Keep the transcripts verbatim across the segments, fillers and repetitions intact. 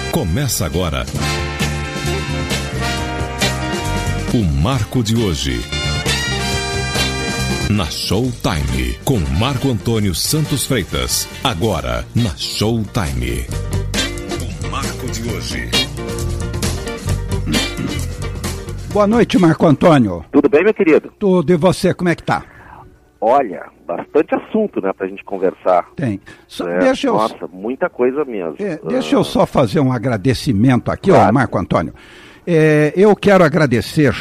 Começa agora o Marco de Hoje, na Showtime, com Marco Antônio Santos Freitas. Agora, na Showtime. O Marco de Hoje. Boa noite, Marco Antônio. Tudo bem, meu querido? Tudo, e você, como é que tá? Olha, bastante assunto, né, pra gente conversar. Tem. Só, é, deixa eu, nossa, muita coisa mesmo. É, deixa eu só fazer um agradecimento aqui, Claro. ó, Marco Antônio. É, eu quero agradecer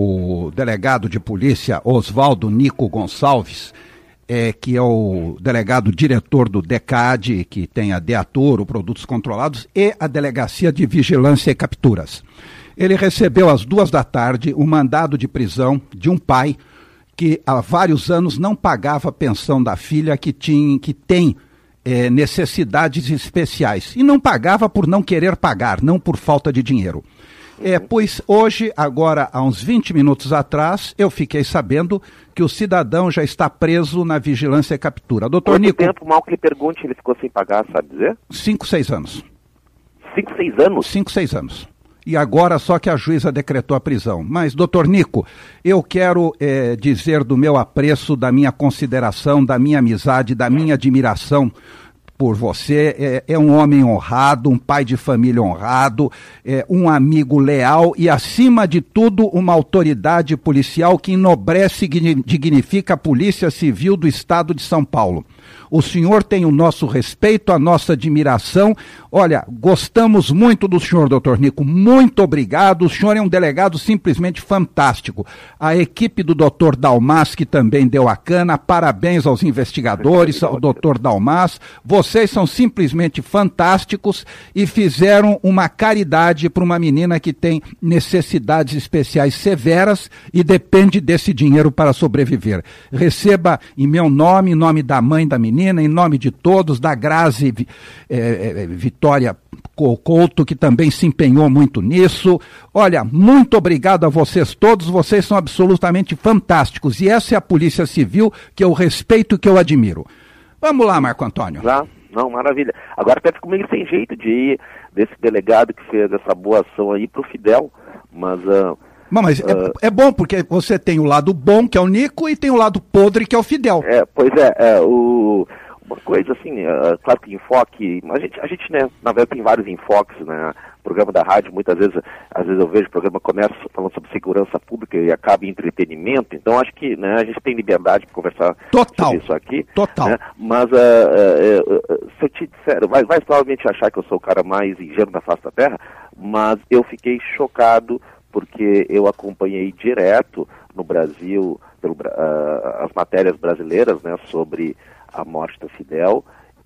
o delegado de polícia Oswaldo Nico Gonçalves, é, que é o delegado diretor do DECAD, que tem a DEATOR, o Produtos Controlados, e a Delegacia de Vigilância e Capturas. Ele recebeu às duas da tarde um mandado de prisão de um pai que há vários anos não pagava a pensão da filha que, tinha, que tem é, necessidades especiais. E não pagava por não querer pagar, não por falta de dinheiro. É, pois hoje, agora há uns vinte minutos atrás, eu fiquei sabendo que o cidadão já está preso na vigilância e captura. Doutor Quanto Nico, tempo, mal que lhe pergunte, ele ficou sem pagar, sabe dizer? cinco, seis anos. Cinco, seis anos? Cinco, seis anos. E agora só que a juíza decretou a prisão. Mas, doutor Nico, eu quero é, dizer do meu apreço, da minha consideração, da minha amizade, da minha admiração por você. É, é um homem honrado, um pai de família honrado, é, um amigo leal e, acima de tudo, uma autoridade policial que enobrece e dignifica a Polícia Civil do Estado de São Paulo. O senhor tem o nosso respeito, a nossa admiração. Olha, gostamos muito do senhor, doutor Nico. Muito obrigado. O senhor é um delegado simplesmente fantástico. A equipe do doutor Dalmas, que também deu a cana, parabéns aos investigadores, ao doutor Dalmas. Vocês são simplesmente fantásticos e fizeram uma caridade para uma menina que tem necessidades especiais severas e depende desse dinheiro para sobreviver. Receba em meu nome, em nome da mãe da menina, em nome de todos, da Grazi é, é, Vitória Couto, que também se empenhou muito nisso. Olha, muito obrigado a vocês todos, vocês são absolutamente fantásticos. E essa é a Polícia Civil que eu respeito e que eu admiro. Vamos lá, Marco Antônio. Já? Não, maravilha. Agora até fico meio sem jeito de ir desse delegado que fez essa boa ação aí pro Fidel, mas... Uh... Não, mas uh, é, é bom, porque você tem o lado bom, que é o Nico, e tem o lado podre, que é o Fidel. É, pois é, é o, uma coisa assim, é, claro que enfoque, a gente, a gente, né, na verdade tem vários enfoques, né, programa da rádio, muitas vezes, às vezes eu vejo o programa começa falando sobre segurança pública e acaba em entretenimento, então acho que, né, a gente tem liberdade de conversar Total. sobre isso aqui. Total. Né, mas, uh, uh, uh, se eu te disser, vai, vai provavelmente achar que eu sou o cara mais ingênuo da face da terra, mas eu fiquei chocado porque eu acompanhei direto no Brasil pelo, uh, as matérias brasileiras, né, sobre a morte do Fidel,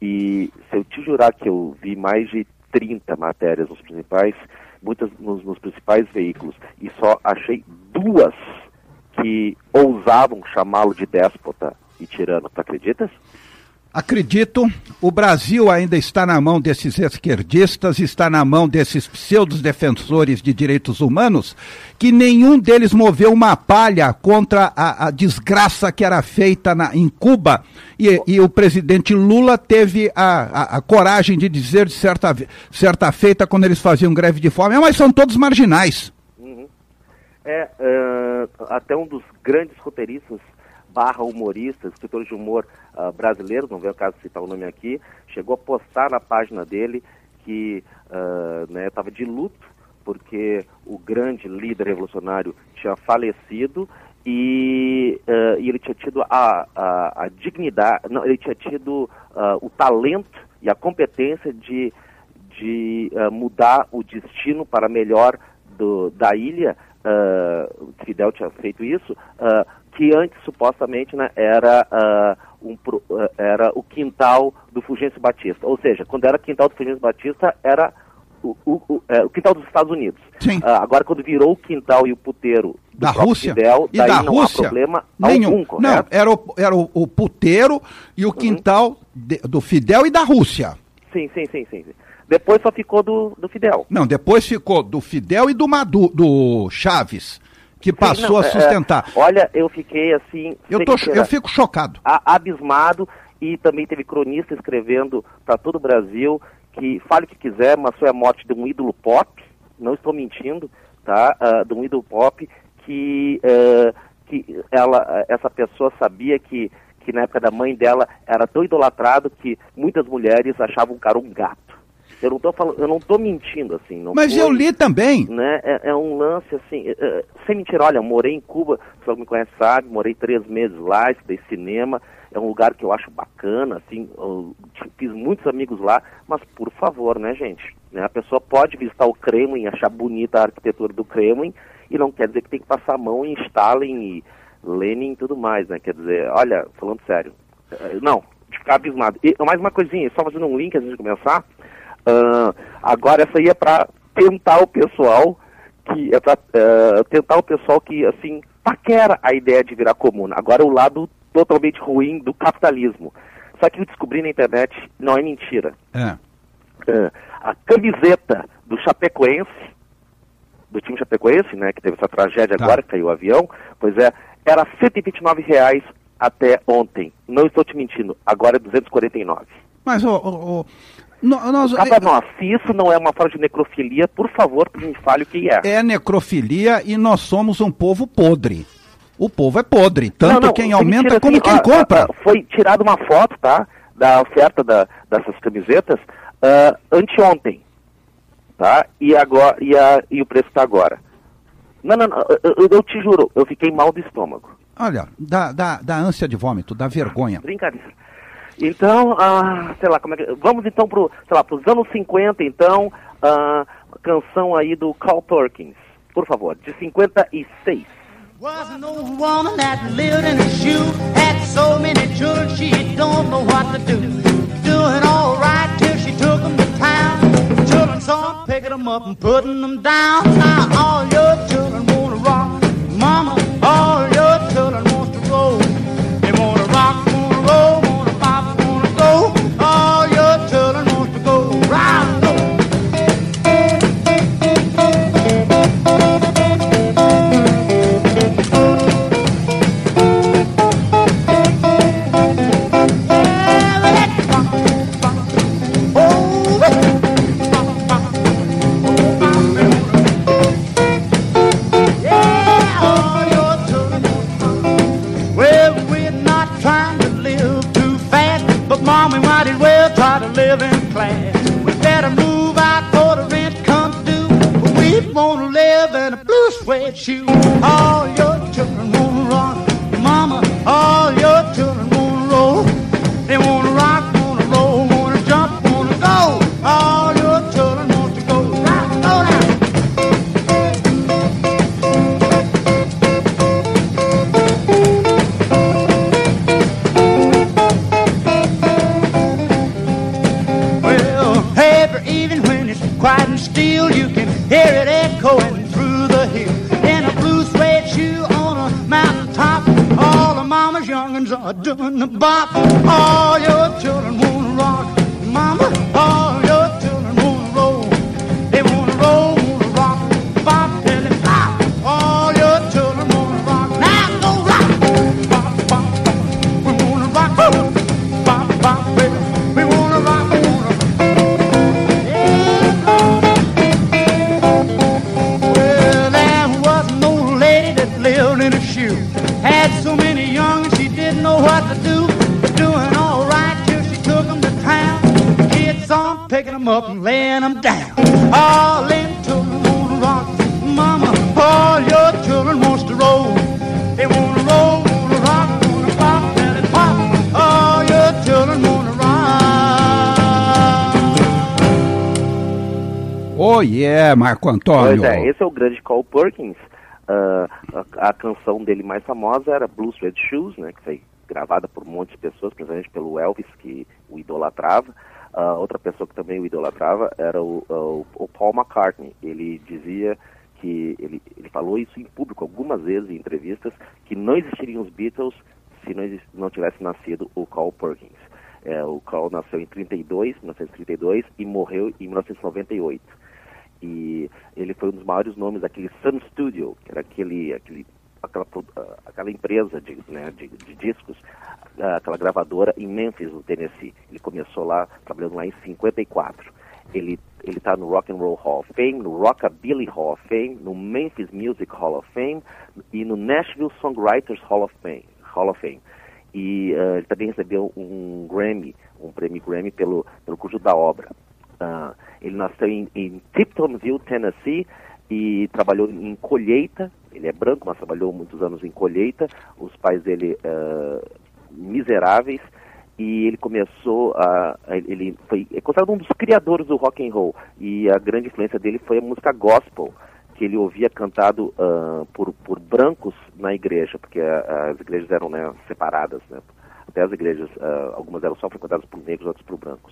e se eu te jurar que eu vi mais de trinta matérias nos principais, muitas nos, nos principais veículos, e só achei duas que ousavam chamá-lo de déspota e tirano, tu acreditas? Acredito, o Brasil ainda está na mão desses esquerdistas, está na mão desses pseudos defensores de direitos humanos, que nenhum deles moveu uma palha contra a, a desgraça que era feita na, em Cuba, e, e o presidente Lula teve a, a, a coragem de dizer de certa, certa feita quando eles faziam greve de fome, mas são todos marginais. Uhum. É, uh, até um dos grandes roteiristas barra humorista, escritor de humor uh, brasileiro, não veio o caso de citar o nome aqui, chegou a postar na página dele que uh, né, estava de luto porque o grande líder revolucionário tinha falecido e, uh, e ele tinha tido a, a, a dignidade, não, ele tinha tido uh, o talento e a competência de, de uh, mudar o destino para melhor do, da ilha. Uh, Fidel tinha feito isso, uh, que antes, supostamente, né, era, uh, um, uh, era o quintal do Fulgêncio Batista. Ou seja, quando era quintal do Fulgêncio Batista, era o, o, o, é, o quintal dos Estados Unidos. Sim. Uh, agora, quando virou o quintal e o puteiro do da Rússia, Fidel, e daí da não Rússia, há problema nenhum. algum, correto? Não, era o, era o, o puteiro e o quintal uhum. de, do Fidel e da Rússia. Sim, sim, sim, sim. Depois só ficou do, do Fidel. Não, depois ficou do Fidel e do, Madu, do Chaves, que passou Sim, não, a sustentar. É, olha, eu fiquei assim... Eu, tô, eu fico chocado. A, abismado, e também teve cronista escrevendo para todo o Brasil que fale o que quiser, mas foi a morte de um ídolo pop, não estou mentindo, tá? Uh, de um ídolo pop que, uh, que ela, essa pessoa sabia que, que na época da mãe dela era tão idolatrado que muitas mulheres achavam o cara um gato. Eu não tô falando, eu não tô mentindo, assim. Não Mas foi, eu li também. Né, é, é um lance, assim, é, é, sem mentira, olha, morei em Cuba, se alguém me conhece sabe, morei três meses lá, estudei cinema, é um lugar que eu acho bacana, assim, eu fiz muitos amigos lá, mas por favor, né, gente, né, a pessoa pode visitar o Kremlin, achar bonita a arquitetura do Kremlin, e não quer dizer que tem que passar a mão em Stalin e Lenin e tudo mais, né, quer dizer, olha, falando sério, não, de ficar abismado. E mais uma coisinha, só fazendo um link antes de começar. Uh, agora essa aí é para tentar o pessoal que é para uh, tentar o pessoal que assim paquera a ideia de virar comuna. Agora é o lado totalmente ruim do capitalismo. Só que eu descobri na internet, não é mentira. É. Uh, a camiseta do Chapecoense, do time Chapecoense, né, que teve essa tragédia Tá. agora, que caiu o avião, pois é, era cento e vinte e nove reais até ontem. Não estou te mentindo, agora é duzentos e quarenta e nove. Mas, ô, ô, ô, no- nós, Cá pra nós, se isso não é uma forma de necrofilia, por favor, me fale o que é. é necrofilia e nós somos um povo podre. O povo é podre, tanto Não, não, quem sem aumenta mentira, como assim, quem ó, compra. ó, Foi tirada uma foto, tá? Da oferta da, dessas camisetas ah, anteontem, tá? E, agora, e, a, e o preço tá agora. Não, não, não, eu, eu- eu te juro, eu fiquei mal do estômago. Olha, dá, dá, dá ânsia de vômito, dá vergonha. Brincadeira. Então, ah, sei lá, como é que... Vamos então pro, sei lá, pros anos cinquenta, então, ah, canção aí do Carl Perkins, por favor, de cinquenta e seis. Was an old woman that lived in a shoe, had so many children she don't know what to do. Doing all right till she took them to town. Children saw her picking them up and putting them down. Now all your children wanna rock, mama, all your children want to roll. They wanna rock, wanna roll, wanna pop, wanna go. All your children want to go round, go. Well, we're not trying to live too fast, but Mom, we might as well try to live in class. We better move out before the rent comes due. We wanna live in a blue suede shoe. All your children wanna rock, Mama. All your children wanna roll. They wanna rock, wanna roll, wanna jump, wanna go. All your children want to go rock, go now. Well, every evening when it's quiet and still, you can hear it echoing through the hills. In a blue suede shoe on a mountaintop, all the mama's young'uns are doing the bop. All your children wanna rock, mama. All your children wanna roll. They wanna roll, wanna rock, bop, till it pop. All your children wanna rock. Now go rock, bop, bop, bop. We wanna rock, woo. Bop, bop, baby. We wanna rock, we wanna rock. Well, there was an old lady that lived in a shoe. Had so many young, she didn't know what to do. But doing all right till she took them to town. Kids on picking them up and laying them down. All them children wanna rock, mama. All your children wants to roll. They wanna roll, wanna rock, wanna pop, let it pop. All your children wanna rock. Oh yeah, Marco Antônio. Pois é, esse é o grande Carl Perkins. Ah, a, a canção dele mais famosa era Blue Suede Shoes, né, que foi gravada por um monte de pessoas, principalmente pelo Elvis, que o idolatrava. Ah, outra pessoa que também o idolatrava era o, o, o Paul McCartney. Ele dizia que, ele, ele falou isso em público algumas vezes em entrevistas, que não existiriam os Beatles se não, exist, não tivesse nascido o Carl Perkins. É, o Carl nasceu em trinta e dois, mil novecentos e trinta e dois e morreu em mil novecentos e noventa e oito. E ele foi um dos maiores nomes daquele Sun Studio, que era aquele, aquele, aquela, aquela empresa de, né, de, de discos, aquela gravadora em Memphis, no Tennessee. Ele começou lá, trabalhando lá em cinquenta e quatro. ele ele está no Rock and Roll Hall of Fame, no Rockabilly Hall of Fame, no Memphis Music Hall of Fame e no Nashville Songwriters Hall of Fame. Hall of Fame. E uh, ele também recebeu um Grammy, um prêmio Grammy pelo, pelo conjunto da obra. Uh, ele nasceu em, em Tiptonville, Tennessee, e trabalhou em colheita. Ele é branco, mas trabalhou muitos anos em colheita. Os pais dele, uh, miseráveis, e ele começou a... ele foi é considerado um dos criadores do rock and roll, e a grande influência dele foi a música gospel, que ele ouvia cantado uh, por, por brancos na igreja, porque uh, as igrejas eram, né, separadas, né? Até as igrejas, uh, algumas eram só frequentadas por negros, outras por brancos.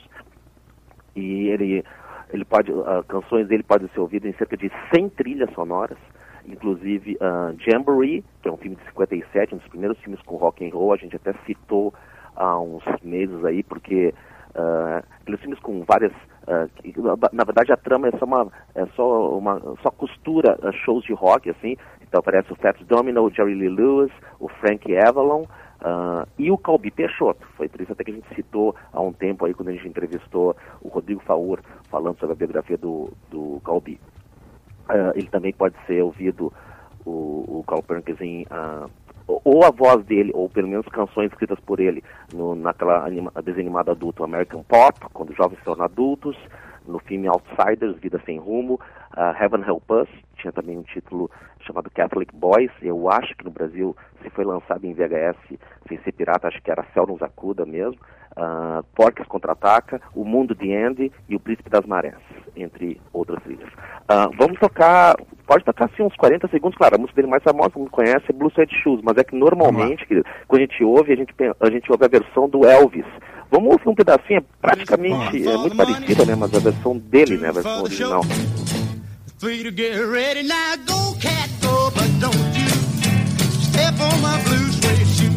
E ele, ele pode, uh, canções dele podem ser ouvidas em cerca de cem trilhas sonoras, inclusive uh, Jamboree, que é um filme de cinquenta e sete, um dos primeiros filmes com rock and roll. A gente até citou há uns meses aí, porque uh, aqueles filmes com várias... Uh, na verdade a trama é só uma, é só uma só costura uh, shows de rock, assim. Então aparece o Fats Domino, o Jerry Lee Lewis, o Frank Avalon uh, e o Calbi Peixoto. Foi por isso até que a gente citou há um tempo aí, quando a gente entrevistou o Rodrigo Faur, falando sobre a biografia do, do Calbi. Uh, ele também pode ser ouvido, o, o Carl Perkins, em... Uh, ou a voz dele, ou pelo menos canções escritas por ele, no, naquela anima, desenho animado adulto American Pop, quando os jovens se tornam adultos, no filme Outsiders, Vida Sem Rumo, uh, Heaven Help Us, tinha também um título chamado Catholic Boys. Eu acho que no Brasil, se foi lançado em V H S, sem ser pirata, acho que era Céu Nos Acuda mesmo, uh, Porcas Contra-Ataca, O Mundo de Andy e O Príncipe das Marés, entre outras trilhas. Uh, vamos tocar, pode tocar assim uns quarenta segundos, claro, a música dele mais famosa, todo mundo conhece, é Blue Suede Shoes, mas é que normalmente, querido, quando a gente ouve, a gente, a gente ouve a versão do Elvis. Vamos ouvir um pedacinho, é praticamente, é muito parecida, né, mas a versão dele, né, a versão original. Three to get ready now, go cat go, but don't you step on my blue suede shoe.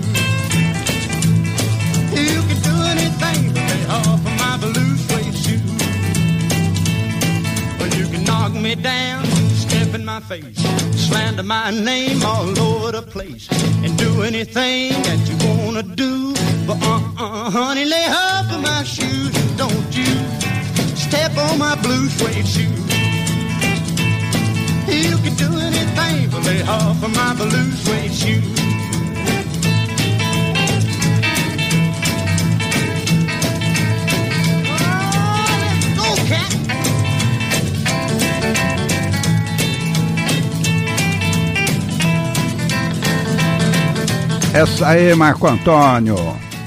You can do anything but lay off of my blue suede shoe. But you can knock me down, step in my face, slander my name all over the place, and do anything that you wanna do. But uh-uh, honey, lay off of my shoes, don't you step on my blue suede shoe. You can do anything but lay off of my blue suede shoe. Oh, let's go, cat. Essa aí, Marco Antônio.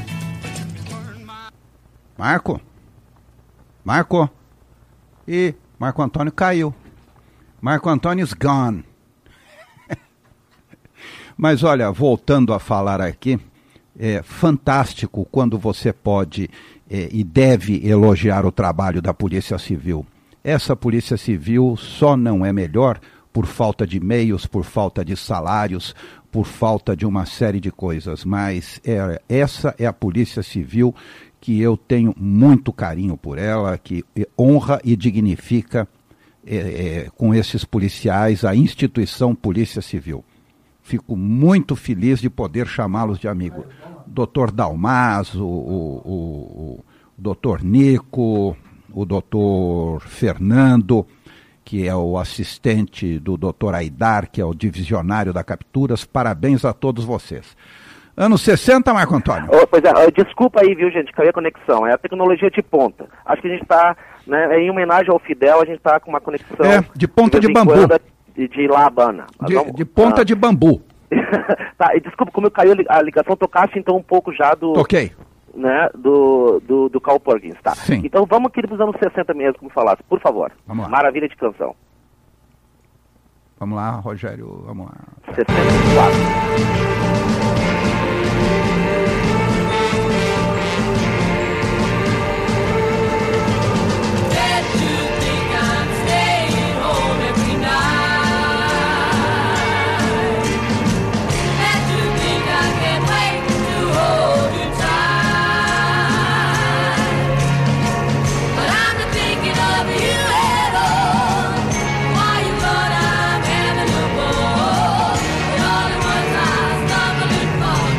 Marco? Marco? E Marco Antônio caiu. Marco Antônio is gone. Mas olha, voltando a falar aqui, é fantástico quando você pode é, e deve elogiar o trabalho da Polícia Civil. Essa Polícia Civil só não é melhor por falta de meios, por falta de salários, por falta de uma série de coisas, mas é, essa é a Polícia Civil que eu tenho muito carinho por ela, que honra e dignifica é, é, com esses policiais a instituição Polícia Civil. Fico muito feliz de poder chamá-los de amigo. doutor Dalmaso, o, o, o doutor Nico, o doutor Fernando, que é o assistente do doutor Aidar, que é o divisionário da Capturas. Parabéns a todos vocês. Anos sessenta, Marco Antônio? Oh, pois é, desculpa aí, viu, gente, caiu a conexão. É a tecnologia de ponta. Acho que a gente está, né, em homenagem ao Fidel, a gente está com uma conexão... É, de ponta de, de bambu. De, de La Habana. De, vamos, de ponta ah. de bambu. Tá, e desculpa, como caiu a ligação, tocasse então um pouco já do... Toquei. Né, do, do, do Carl Perkins, tá? Sim. Então vamos aqui para os anos sessenta mesmo, como falasse, por favor. Vamos lá. Maravilha de canção. Vamos lá, Rogério, vamos lá. sessenta e quatro. Fall.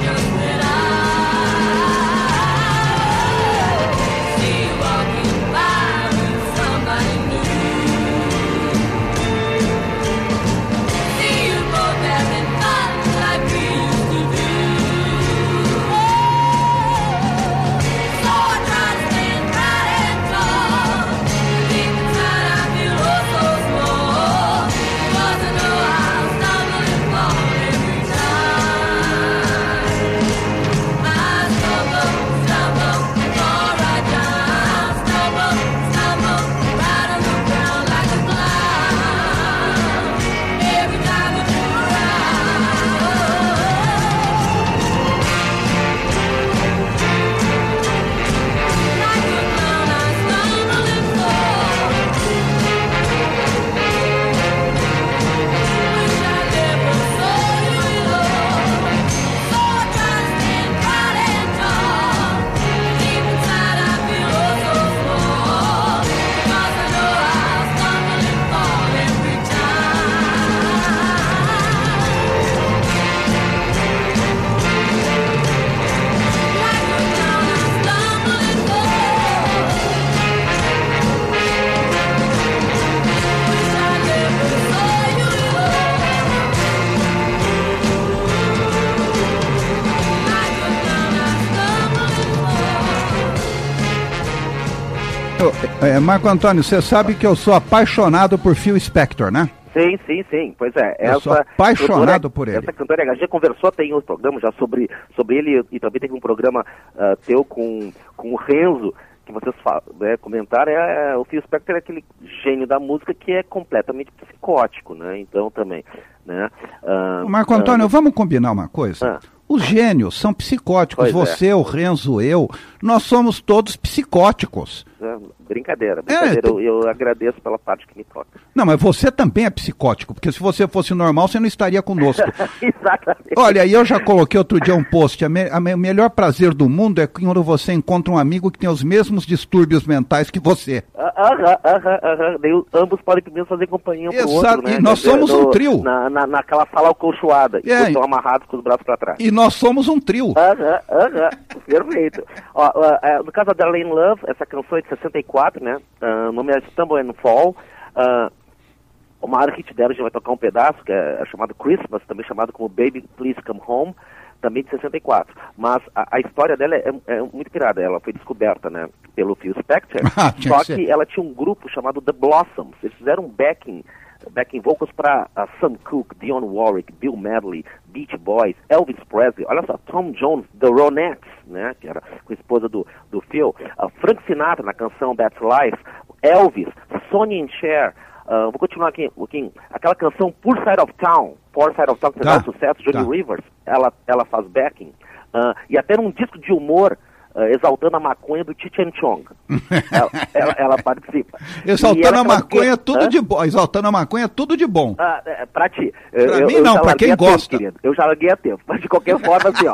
É, Marco Antônio, você sabe que eu sou apaixonado por Phil Spector, né? Sim, sim, sim. Pois é. Eu essa sou apaixonado cantora, por ele. Essa cantora, a gente já conversou, tem outro programa já sobre, sobre ele, e também teve um programa uh, teu com, com o Renzo, que vocês né, comentaram. É, é, o Phil Spector é aquele gênio da música que é completamente psicótico, né? Então também, né? Uh, Marco Antônio, uh, vamos combinar uma coisa? Uh, Os gênios são psicóticos. Pois Você, é. o Renzo, eu, nós somos todos psicóticos. É, brincadeira, brincadeira. É, eu, eu agradeço pela parte que me toca. Não, mas você também é psicótico, porque se você fosse normal, você não estaria conosco. Exatamente. Olha, eu já coloquei outro dia um post, o me, me, melhor prazer do mundo é quando você encontra um amigo que tem os mesmos distúrbios mentais que você. Aham, aham, aham. Ambos podem primeiro fazer companhia um pro outro, né? E nós Quer somos dizer, um no, trio. Na, na, naquela sala acolchoada, e é, estão amarrados com os braços para trás. E nós somos um trio. Aham, aham, perfeito. Ó, uh, uh, no caso da Darlene Love, essa canção é de sessenta e quatro, né? Uh, o nome é Stumble and Fall. Uh, o maior hit dela, a gente vai tocar um pedaço, que é, é chamado Christmas, também chamado como Baby Please Come Home, também de sessenta e quatro. Mas a, a história dela é, é muito pirada. Ela foi descoberta, né, pelo Phil Spector, ah, só que, que ela tinha um grupo chamado The Blossoms. Eles fizeram um backing backing vocals para uh, Sam Cooke, Dionne Warwick, Bill Medley, Beach Boys, Elvis Presley, olha só, Tom Jones, The Ronettes, né, que era com a esposa do, do Phil, uh, Frank Sinatra na canção That's Life, Elvis, Sonny and Cher, uh, vou continuar aqui um pouquinho, aquela canção Poor Side of Town, Poor Side of Town, que fez tá. sucesso, Johnny tá. Rivers, ela, ela faz backing, uh, e até num disco de humor, Uh, exaltando a maconha do Cheech and Chong. ela, ela, ela participa. Exaltando a maconha é tudo de bom. Exaltando a maconha é tudo de bom. Ah, é, pra ti. Pra eu, mim eu, não, eu pra quem gosta. Tempo, eu já larguei a tempo, mas de qualquer forma, assim, ó.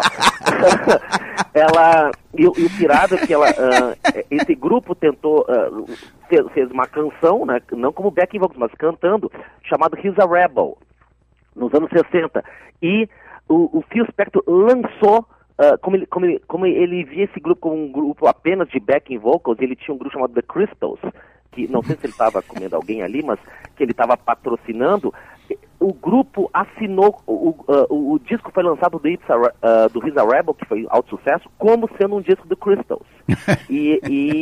ela, e, e o pirado é que ela, uh, esse grupo tentou, uh, fez, fez uma canção, né, não como backing vocals, mas cantando, chamado He's a Rebel, nos anos sessenta. E o, o Phil Spector lançou Uh, como, ele, como, ele, como ele via esse grupo como um grupo apenas de backing vocals, ele tinha um grupo chamado The Crystals, que não sei se ele estava comendo alguém ali, mas que ele estava patrocinando. O grupo assinou, o, uh, o, o disco foi lançado do, It's a, uh, do He's a Rebel, que foi alto sucesso, como sendo um disco do Crystals. e,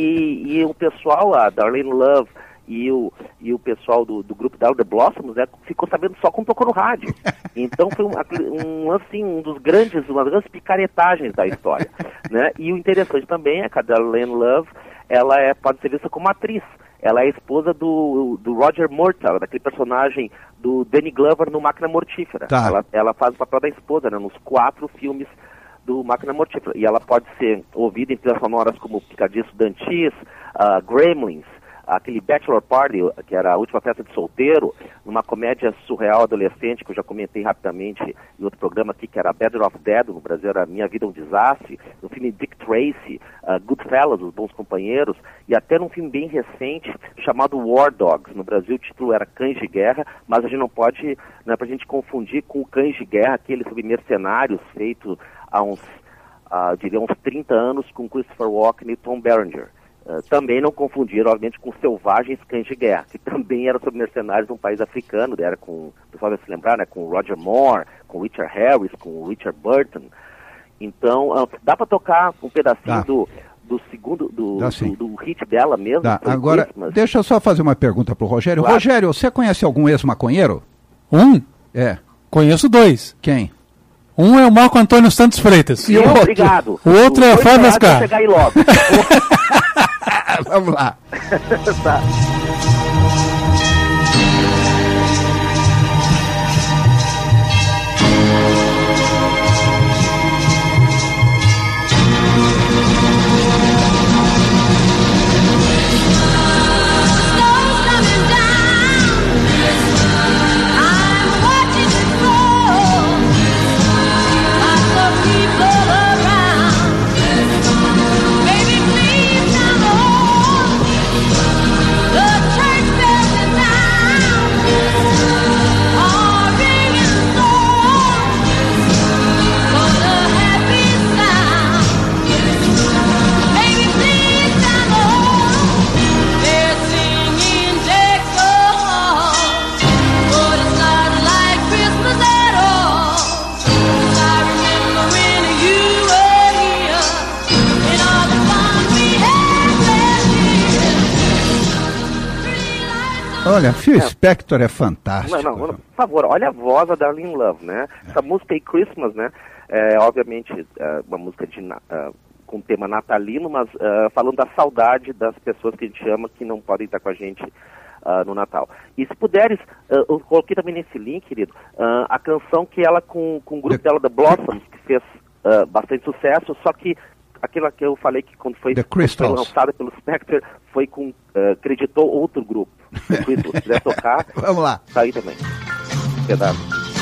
e, e o pessoal, a Darlene Love e o, e o pessoal do, do grupo da The Blossoms, né, ficou sabendo só quando tocou no rádio. Então foi um, um, assim, um dos grandes, uma das grandes picaretagens da história, né? E o interessante também é que a Darlene Love, ela é, pode ser vista como atriz. Ela é a esposa do, do Roger Murtaugh, daquele personagem do Danny Glover no Máquina Mortífera. Tá. Ela, ela faz o papel da esposa, né, nos quatro filmes do Máquina Mortífera. E ela pode ser ouvida em trilhas sonoras como Picadinho Estudantis, uh, Gremlins, aquele Bachelor Party, que era a última festa de solteiro, numa comédia surreal adolescente, que eu já comentei rapidamente em outro programa aqui, que era Better Off Dead, no Brasil era Minha Vida é um Desastre, no filme Dick Tracy, uh, Goodfellas, Os Bons Companheiros, e até num filme bem recente, chamado War Dogs. No Brasil o título era Cães de Guerra, mas a gente não pode, não é pra gente confundir com o Cães de Guerra, aquele sobre mercenários feito há uns, uh, diria uns trinta anos, com Christopher Walken e Tom Berenger. Uh, também não confundir, obviamente, com Selvagens Cães de Guerra, que também era sobre mercenários de um país africano, era com, o pessoal vai se lembrar, né, com o Roger Moore, com o Richard Harris, com o Richard Burton. Então, uh, dá para tocar um pedacinho tá. do, do segundo, do, do, do hit dela mesmo. Tá. Agora, Christmas. Deixa eu só fazer uma pergunta pro Rogério. Claro. Rogério, você conhece algum ex-maconheiro? Um? É. Conheço dois. Quem? Um é o Marco Antônio Santos Freitas. E o outro? Obrigado. O outro o é Fábio Ascar. Chegar aí logo. Vamos lá. Tá. The Olha, Phil É. Spector é fantástico. Não, não, por favor, olha a voz da Darlene Love, né? Essa música aí, Christmas, né? É, obviamente, é uma música de, na- ah, com tema natalino, mas ah, falando da saudade das pessoas que a gente ama, que não podem estar com a gente ah, no Natal. E se puderes, ah, eu coloquei também nesse link, querido, ah, a canção que ela com, com o grupo The- dela, The Blossoms, que fez ah, bastante sucesso, só que aquilo que eu falei que quando foi, The quando foi Crystals. lançada pelo Spector, foi com, ah, acreditou outro grupo. The Crystals. Se quiser tocar, Vamos lá. tá aí também. Pedaço.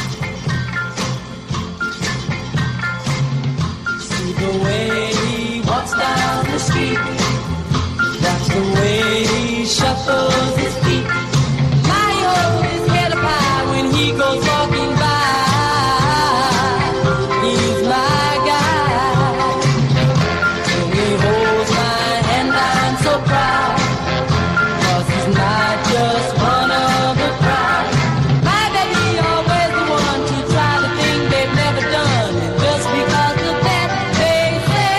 See the way he walks down the street. That's the way he shuffles his feet. My oh, his head up high when he goes walking by. He's my guy. When he holds my hand, I'm so proud. 'Cause he's not just one of a crowd. My baby always the one to try the thing they've never done. Just because of that they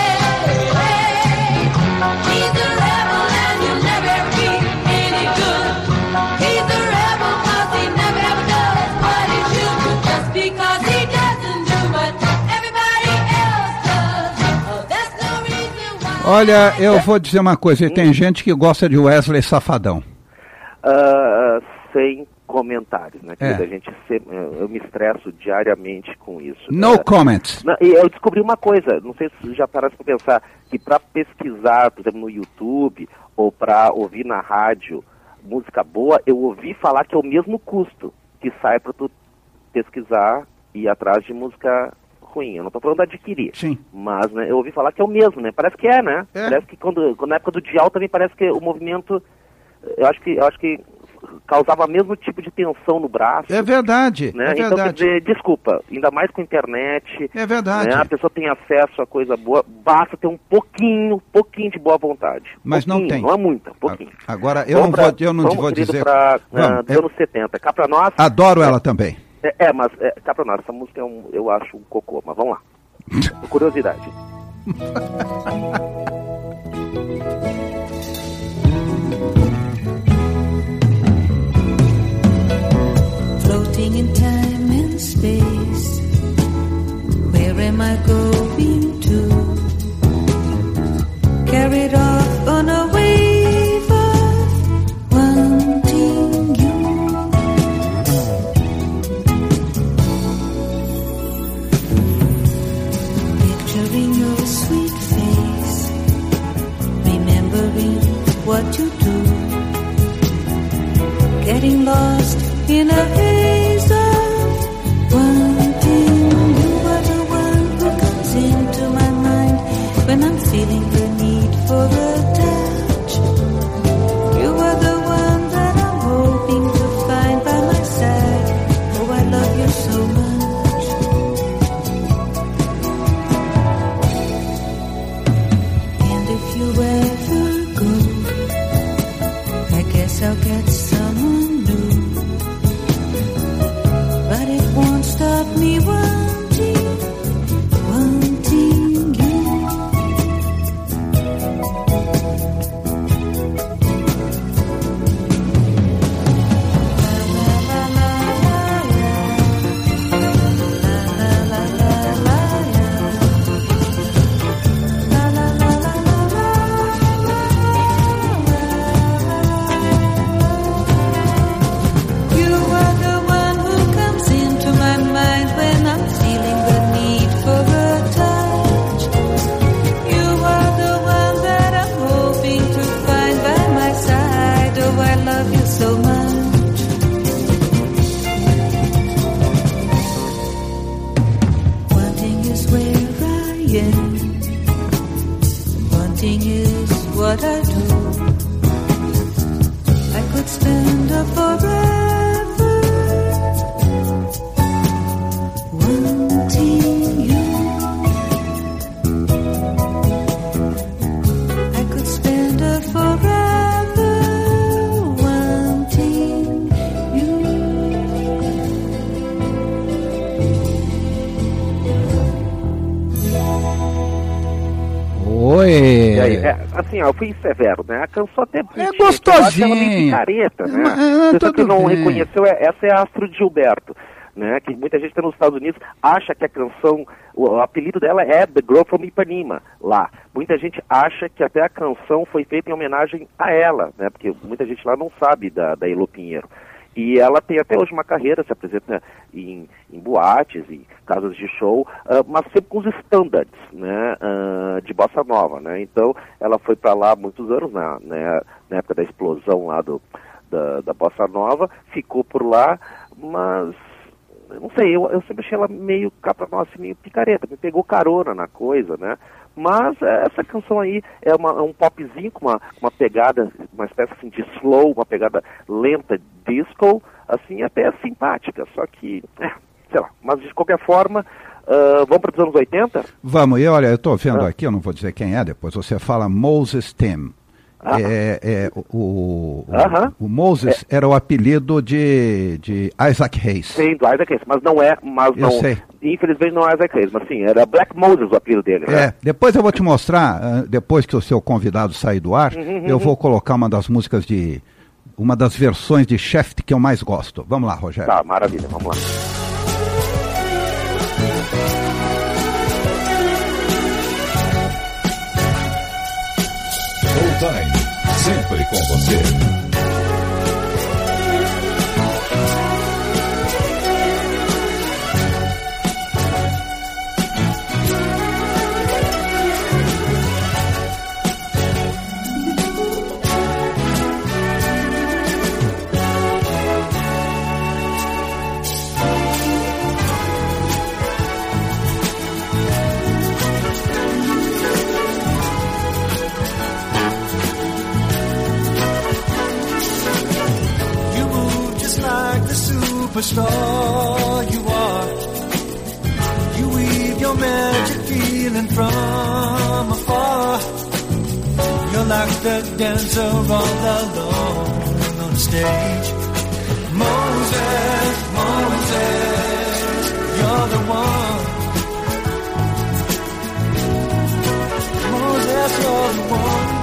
say, he's a rebel and he'll never ever be any good. He's a rebel 'cause he never ever does what he should do. Just because he doesn't do what everybody else does. Oh, that's no reason why. Olha, eu vou dizer uma coisa, tem gente que gosta de Wesley Safadão. Ah, sem comentários, né? É. querida? A gente sempre, eu me estresso diariamente com isso. No Ah, comments. não, e eu descobri uma coisa, não sei se já parasse para pensar, que para pesquisar, por exemplo, no YouTube, ou para ouvir na rádio música boa, eu ouvi falar que é o mesmo custo que sai para tu pesquisar e ir atrás de música ruim. Eu não estou falando de adquirir. Sim. Mas, né, eu ouvi falar que é o mesmo, né? Parece que é, né? É. Parece que quando, quando na época do Dial também parece que o movimento, eu acho que, eu acho que causava o mesmo tipo de tensão no braço. É verdade, Né? é Então, quer verdade. dizer, desculpa, ainda mais com a internet, É verdade. né? A pessoa tem acesso a coisa boa, basta ter um pouquinho, pouquinho de boa vontade. Mas não Pouquinho, tem. Não é muita, pouquinho. Agora, eu não Vamos pra- vou, eu não te vamos, vou querido, dizer... Pra, Vamos, uh, dos eu anos setenta. Cá pra nós... adoro ela também. É, é, mas é, cá pra nós, essa música é um, eu acho um cocô, mas vamos lá. Curiosidade. Floating in time and space, where am I going to? Carried off on a wave of wanting you. Picturing your sweet face, remembering what you do, getting lost in a haze of wanting. You are the one who comes into my mind when I'm feeling the need for a touch. You are the one that I'm hoping to find by my side. Oh, I love you so much. And if you ever go, I guess I'll get someone new. But it won't stop me wanting, wanting you. You are the one who comes into my mind when I'm feeling the need for a touch. You are the one that I'm hoping to find by my side. Oh, I love you so much. Wanting is where I am. Wanting is what I do. I could spend a forever wanting you. I could spend a forever wanting you. Oi! E aí, é, assim, assim, ó, eu fui severo, né? A canção até bonitinha, É gostosinha. eu acho ela meio picareta, né? Mas, ah, A pessoa que tudo não bem. reconheceu, é, essa é a Astro de Gilberto, né? Que muita gente tá nos Estados Unidos acha que a canção, o, o apelido dela é The Girl from Ipanema, lá. Muita gente acha que até a canção foi feita em homenagem a ela, né? Porque muita gente lá não sabe da, da Elô Pinheiro. E ela tem até hoje uma carreira, se apresenta em, em boates, em casas de show, uh, mas sempre com os standards, né, uh, de bossa nova, né? Então, ela foi para lá há muitos anos, na, né, na época da explosão lá do, da, da bossa nova, ficou por lá, mas, eu não sei, eu, eu sempre achei ela meio capa nossa, meio picareta, me pegou carona na coisa, né? Mas essa canção aí é, uma, é um popzinho com uma, uma pegada, uma espécie assim, de slow, uma pegada lenta, disco, assim, até simpática, só que, é, sei lá, mas de qualquer forma, uh, vamos para os anos oitenta? Vamos, e olha, eu estou vendo Ah. aqui, eu não vou dizer quem é, depois você fala Moses Tim. Ah. É, é, o, o, Aham. o Moses era o apelido de, de Isaac Hayes. Sim, do Isaac Hayes, mas não é, mas Eu não, sei. infelizmente não é Isaac Hayes, mas sim, era Black Moses o apelido dele, né? É, depois eu vou te mostrar, ah, depois que o seu convidado sair do ar, Uhum, eu uhum. vou colocar uma das músicas de, uma das versões de Shaft que eu mais gosto. Vamos lá, Rogério. Tá, maravilha, vamos lá. Showtime, sempre com você. You move just like the superstar you are. You weave your magic feeling from afar. You're like the dancer all alone on stage. Moses, Moses, you're the one. Moses, you're the one.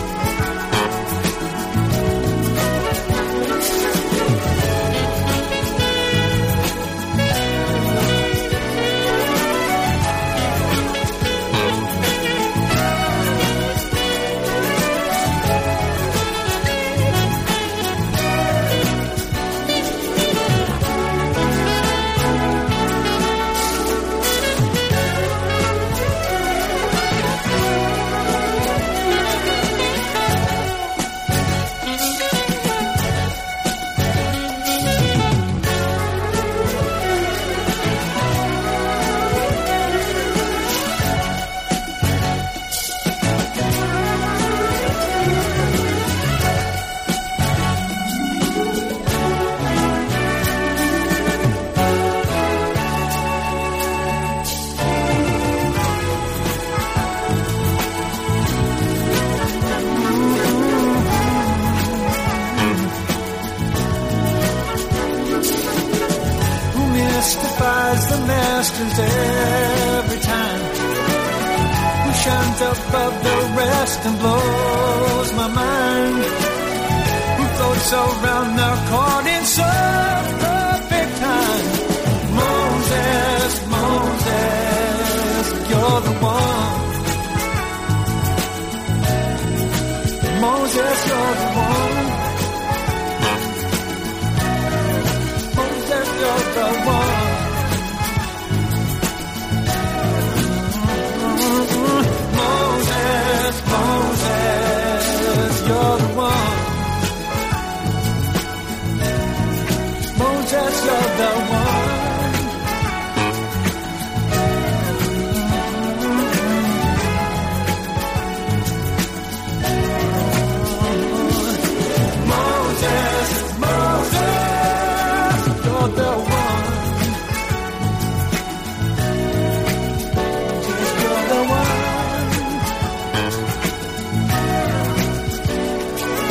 Mystifies the masters every time. Who shines above the rest and blows my mind? Who floats around the court in some perfect time? Moses, Moses, you're the one. Moses, you're the one. Moses, you're the one. Moses, Moses, you're the one. Moses, you're the one. Moses, Moses, you're the one. Moses, you're the one.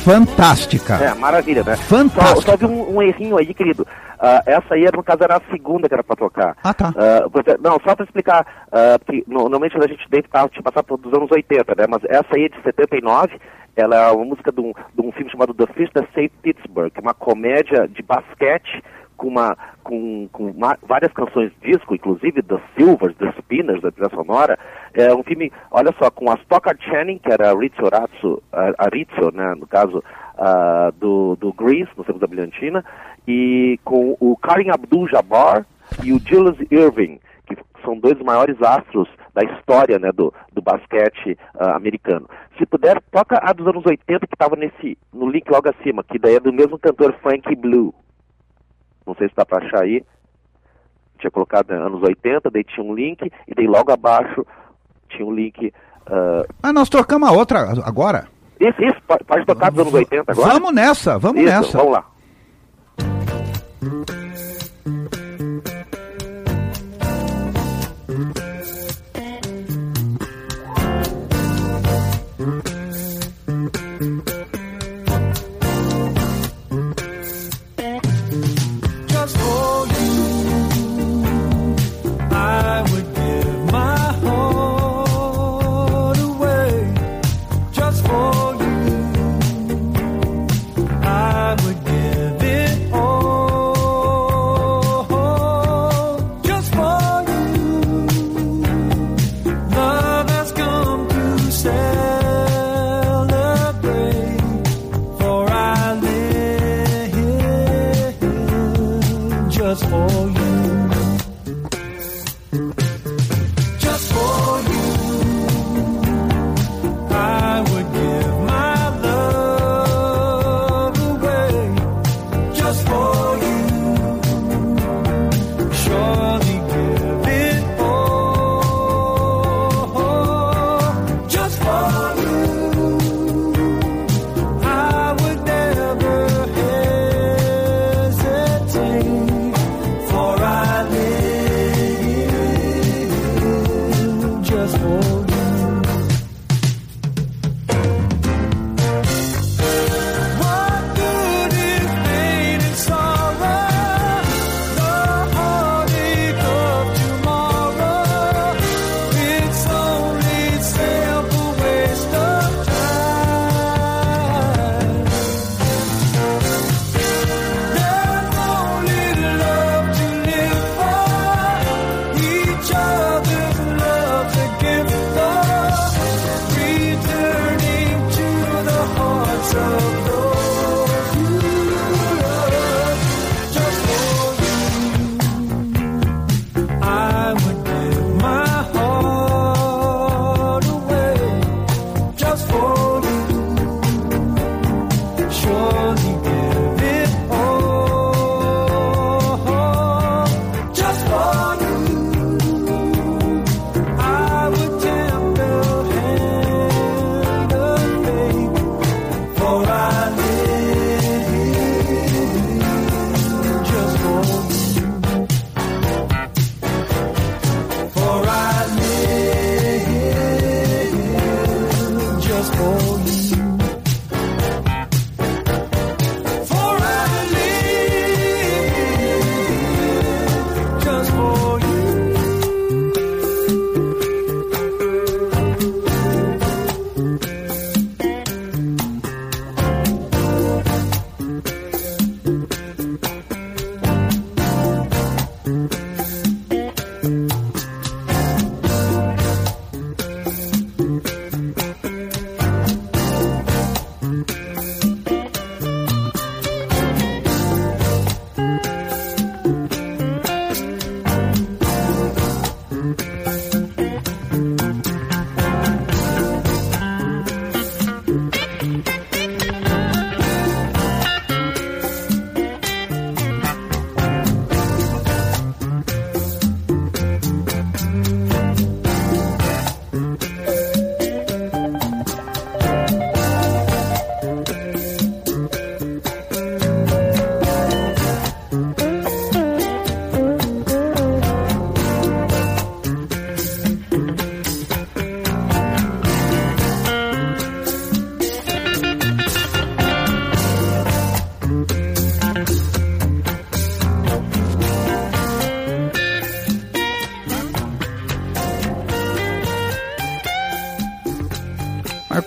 fantástica. É, maravilha, né? Fantástica. Só, só vi um, um errinho aí, querido. Ah, essa aí, no caso, era a segunda que era pra tocar. Ah, tá. Ah, você- não, só pra explicar, ah, porque no- normalmente a gente deve estar te passar dos anos oitenta, né? Mas essa aí é de setenta e nove, ela é uma música de um, de um filme chamado The Fish That Saved Pittsburgh, que é uma comédia de basquete com, uma, com, com uma- várias canções disco, inclusive The Silvers, The Spinners, da trilha sonora. É um filme, olha só, com a Stockard Channing, que era a Rizzo Orazio, a, a Rizzo, né, no caso, ah, do, do Grease, no Segunda Brilhantina, e com o Kareem Abdul-Jabbar e o Julius Irving, que são dois dos maiores astros da história, né, do, do basquete ah, americano. Se puder, toca a dos anos oitenta, que estava nesse, no link logo acima, que daí é do mesmo cantor Frankie Blue. Não sei se dá para achar aí. Tinha colocado, né, anos oitenta, daí tinha um link, e daí logo abaixo tinha um link... ah, Ah, nós trocamos a outra agora. Isso, isso, pode, pode tocar dos anos oitenta agora? Vamos nessa, vamos Isso, nessa. vamos lá. Just for you, I would give my heart away. Just for you, I would give it all. Just for you, love has come to celebrate. For I live just for you. Just for you, I would give my love away. Just for you, surely give it all. Just for you, I would never hesitate. For I live just for you. What good is pain and sorrow? The heartache of tomorrow. It's only simple waste of time. There's only love to live for. Each other's love's a gift for. Returning to the hearts of those who love. Just for you, I would give my heart away. Just for you, surely give it all. Just for you, I would temple hand of faith. For I live just for you. For I live just for you. For I live just for you.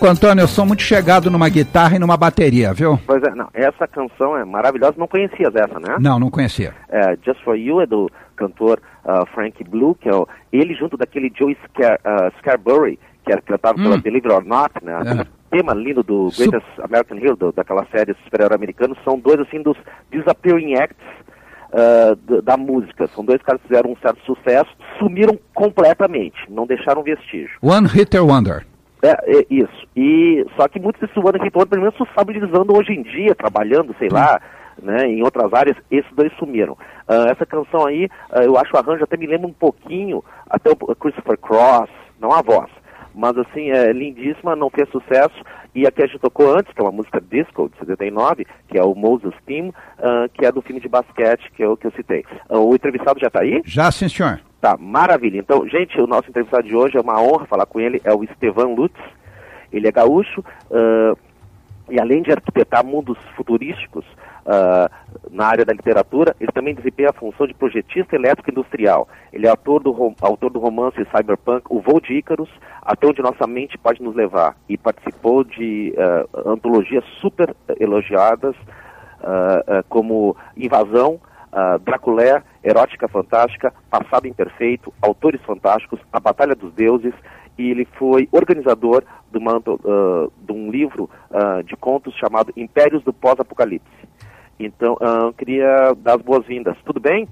Marco Antônio, eu sou muito chegado numa guitarra e numa bateria, viu? Pois é, não, essa canção é maravilhosa, não conhecias essa, né? Não, não conhecia. É, Just For You é do cantor uh, Frank Blue, que é o, ele junto daquele Joe Scar, uh, Scarberry, que era cantado Hum. pela Believe It or Not, né? É. Tema lindo do Su- Greatest American Hero, do, daquela série super-herói americano, são dois, assim, dos disappearing acts uh, d- da música. São dois caras que fizeram um certo sucesso, sumiram completamente, não deixaram vestígio. One Hitter Wonder. É, é isso. E, só que muitos desses One Hit Wonder, pelo menos, estabilizando hoje em dia, trabalhando, sei lá, né, em outras áreas, esses dois sumiram. Ah, essa canção aí, ah, eu acho o arranjo até me lembra um pouquinho, até o Christopher Cross, não a voz, mas assim, é lindíssima, não fez sucesso, e a que a gente tocou antes, que é uma música disco de setenta e nove, que é o Moses Theme, ah, que é do filme de basquete, que é o que eu citei. Ah, o entrevistado já está aí? Já, sim, senhor. Tá, maravilha. Então, gente, o nosso entrevistado de hoje é uma honra falar com ele, é o Estevan Lutz. Ele é gaúcho, ah, e além de arquitetar mundos futurísticos ah, na área da literatura, ele também desempenha a função de projetista elétrico industrial. Ele é autor do, rom- autor do romance cyberpunk O Voo de Ícaros, Até Onde Nossa Mente Pode Nos Levar, e participou de ah, antologias super elogiadas, ah, ah, como Invasão, uh, Draculé, Erótica Fantástica, Passado Imperfeito, Autores Fantásticos, A Batalha dos Deuses, e ele foi organizador de, uma, uh, de um livro uh, de contos chamado Impérios do Pós-Apocalipse. Então, uh, queria dar as boas-vindas. Tudo bem?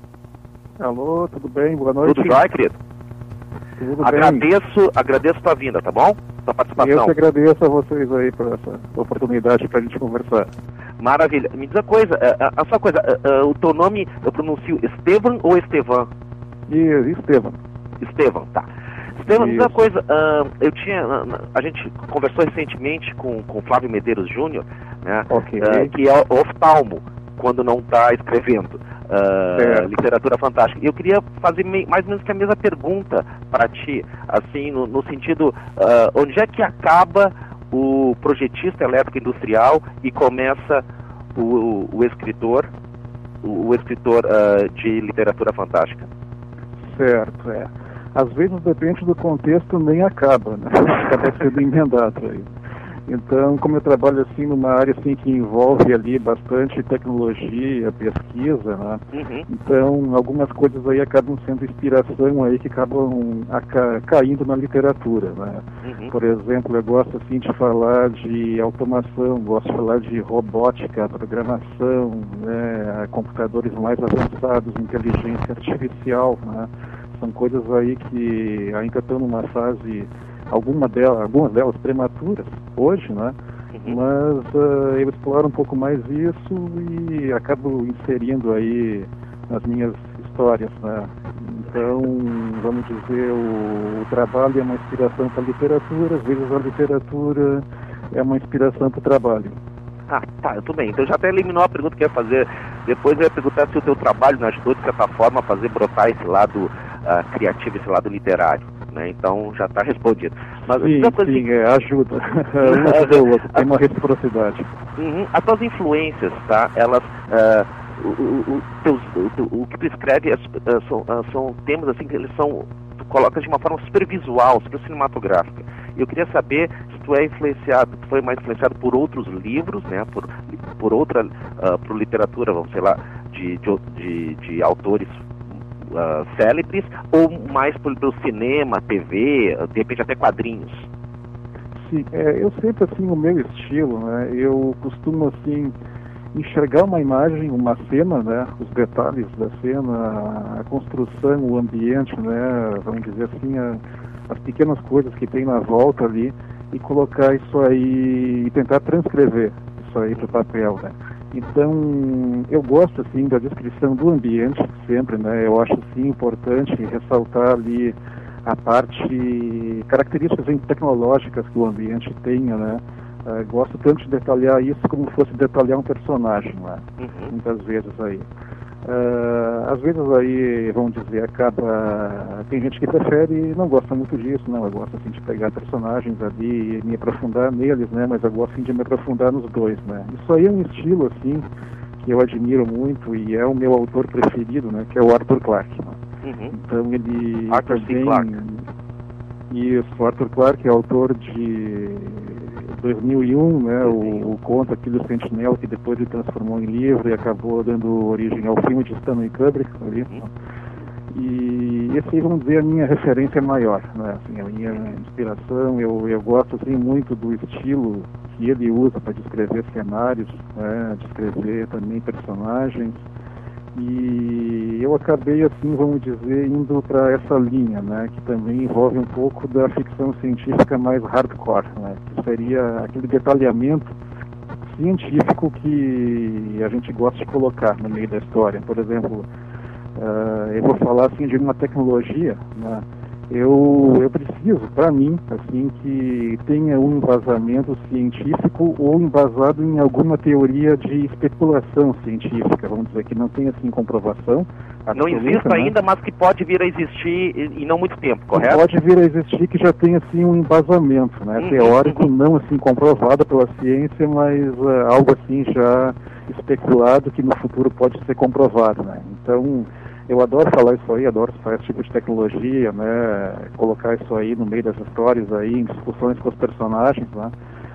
Alô, tudo bem? Boa noite. Tudo jóia, querido? Tudo bem. Agradeço, agradeço tua vinda, tá bom? Tua participação. Eu que agradeço a vocês aí por essa oportunidade para a gente conversar. Maravilha. Me diz uma coisa, a, a sua coisa, a, a, o teu nome eu pronuncio Estevan ou Estevan? E Estevam. Estevan, tá. Estevam, me diz uma Isso. coisa, ah, eu tinha, ah, a gente conversou recentemente com com Flávio Medeiros Júnior, né, Ok. ah, que é oftalmo, quando não está escrevendo ah, Certo. literatura fantástica. E eu queria fazer mei- mais ou menos que a mesma pergunta para ti, assim, no, no sentido, ah, onde é que acaba o projetista elétrico industrial e começa o, o, o escritor, o, o escritor ah, de literatura fantástica? Certo, é. Às vezes, depende do contexto, nem acaba, né? Acaba sendo emendado aí. Então, como eu trabalho assim numa área assim que envolve ali bastante tecnologia, pesquisa, né? Uhum. Então, algumas coisas aí acabam sendo inspiração aí que acabam aca- caindo na literatura, né? Uhum. Por exemplo, eu gosto assim de falar de automação, gosto de falar de robótica, programação, né? Computadores mais avançados, inteligência artificial, né? São coisas aí que ainda estão numa fase, alguma delas, algumas delas prematuras hoje, né? Uhum. Mas uh, eu exploro um pouco mais isso e acabo inserindo aí nas minhas histórias, né? Então, vamos dizer, o, o trabalho é uma inspiração para a literatura, às vezes a literatura é uma inspiração para o trabalho. Ah, tá, tudo bem. Então já até eliminou a pergunta que eu ia fazer. Depois eu ia perguntar se o teu trabalho não ajudou, de certa forma, a fazer brotar esse lado ah, criativo, esse lado literário, né? Então já está respondido. Mas Sim, uma coisa sim, que- é, ajuda. Um ajuda o outro, tem uma reciprocidade. Uhum. As tuas influências, tá? Elas, ah, o, o, o, teus, o, teu- o que tu escreve é, ah, são, ah, são temas assim que eles são, tu colocas de uma forma super visual, super cinematográfica. E eu queria saber se tu é influenciado, tu foi mais influenciado por outros livros, né? Por, por outra, ah, por literatura, vamos sei lá, de, de, de, de autores ah, célebres, ou mais pelo, pelo cinema, T V, de repente até quadrinhos. Sim, é, eu sempre assim, o meu estilo, né? Eu costumo assim enxergar uma imagem, uma cena, né? Os detalhes da cena, a construção, o ambiente, né? Vamos dizer assim, a, as pequenas coisas que tem na volta ali e colocar isso aí e tentar transcrever isso aí para o papel, né? Então, eu gosto assim da descrição do ambiente sempre, né? Eu acho assim importante ressaltar ali a parte, características tecnológicas que o ambiente tenha, né? Uh, gosto tanto de detalhar isso como fosse detalhar um personagem, né? Uhum. Muitas vezes aí. Uh, às vezes aí, vamos dizer, acaba... Tem gente que prefere e não gosta muito disso, não. Eu gosto assim de pegar personagens ali e me aprofundar neles, né? Mas eu gosto assim, de me aprofundar nos dois, né? Isso aí é um estilo, assim, que eu admiro muito e é o meu autor preferido, né? Que é o Arthur Clarke, né? Uhum. Então ele Arthur C. também... Clarke. Isso, o Arthur Clarke é autor de dois mil e um, né, o, o conto aquele do Sentinela, que depois ele transformou em livro e acabou dando origem ao filme de Stanley Kubrick ali. E esse aí, vamos dizer, a minha referência maior, né, assim, a minha inspiração. Eu, eu gosto assim, muito do estilo que ele usa para descrever cenários, né, descrever também personagens. E eu acabei, assim, vamos dizer, indo para essa linha, né, que também envolve um pouco da ficção científica mais hardcore, né, que seria aquele detalhamento científico que a gente gosta de colocar no meio da história. Por exemplo, uh, eu vou falar assim de uma tecnologia, né, eu, eu preciso, para mim, assim, que tenha um embasamento científico ou embasado em alguma teoria de especulação científica, vamos dizer, que não tem, assim, comprovação Não absoluta, existe né? ainda, mas que pode vir a existir e, e não muito tempo, correto? Pode vir a existir que já tem, assim, um embasamento, né, Uhum, teórico, uhum. não, assim, comprovado pela ciência, mas uh, algo, assim, já especulado que no futuro pode ser comprovado, né. Então, eu adoro falar isso aí, adoro fazer esse tipo de tecnologia, né, colocar isso aí no meio das histórias aí, em discussões com os personagens, né,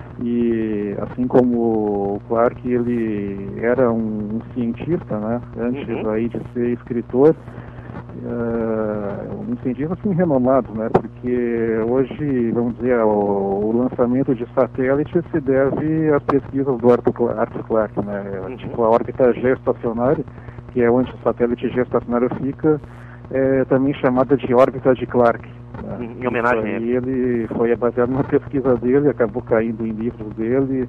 e assim como o Clark, ele era um, um cientista, né, antes Uhum. aí de ser escritor, uh, um cientista assim renomado, né, porque hoje, vamos dizer, o, o lançamento de satélites se deve às pesquisas do Arthur Clarke, Arthur Clarke, né, Uhum. tipo a órbita geoestacionária, que é onde o satélite geoestacionário fica, é também chamada de órbita de Clarke. Né? Em homenagem Isso a aí ele foi baseado numa pesquisa dele, acabou caindo em livros dele,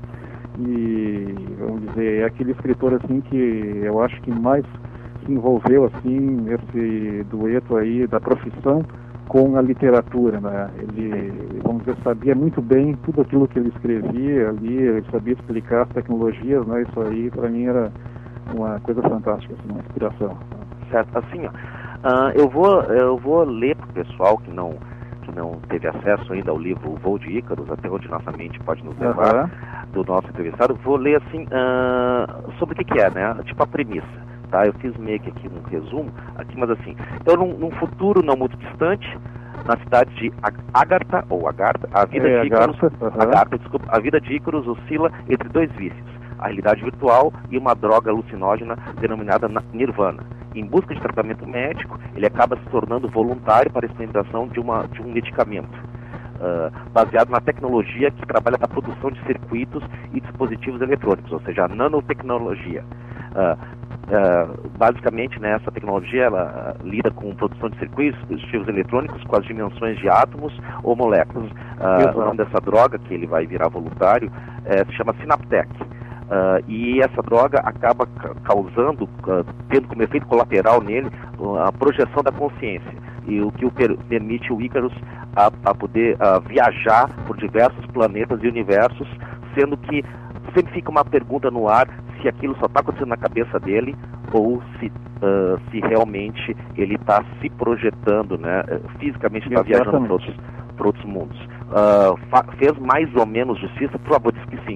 e, vamos dizer, é aquele escritor assim que eu acho que mais se envolveu assim nesse dueto aí da profissão com a literatura, né? Ele, vamos dizer, sabia muito bem tudo aquilo que ele escrevia ali, ele sabia explicar as tecnologias, né? Isso aí para mim era uma coisa fantástica, assim, uma inspiração. Certo, assim, ó, ah, eu vou eu vou ler para o pessoal que não que não teve acesso ainda ao livro O Voo de Ícaros, até onde nossa mente pode nos levar, Uhum. do nosso entrevistado. Vou ler assim ah, sobre o que, que é, né? Tipo a premissa, tá? Eu fiz meio que aqui um resumo, aqui, mas assim, então num, num futuro não muito distante, na cidade de Ag- Agartha ou Agartha, a vida É, de Ícaros, Agartha, uhum. Agartha, desculpa, a vida de Ícaros oscila entre dois vícios: a realidade virtual e uma droga alucinógena denominada na- Nirvana. Em busca de tratamento médico, ele acaba se tornando voluntário para a experimentação de, uma, de um medicamento, uh, baseado na tecnologia que trabalha na produção de circuitos e dispositivos eletrônicos, ou seja, a nanotecnologia. Uh, uh, basicamente, né, essa tecnologia ela uh, lida com produção de circuitos, dispositivos eletrônicos com as dimensões de átomos ou moléculas. Uh, o nome dessa droga, que ele vai virar voluntário, eh, se chama Synaptech. Uh, e essa droga acaba ca- causando, uh, tendo como efeito colateral nele uh, a projeção da consciência, e o que o per- permite o Ícaros a, a poder uh, viajar por diversos planetas e universos, sendo que sempre fica uma pergunta no ar se aquilo só está acontecendo na cabeça dele ou se, uh, se realmente ele está se projetando, né, fisicamente está viajando para outros, para outros mundos. Uh, fa- fez mais ou menos justiça? Por favor, diz que sim.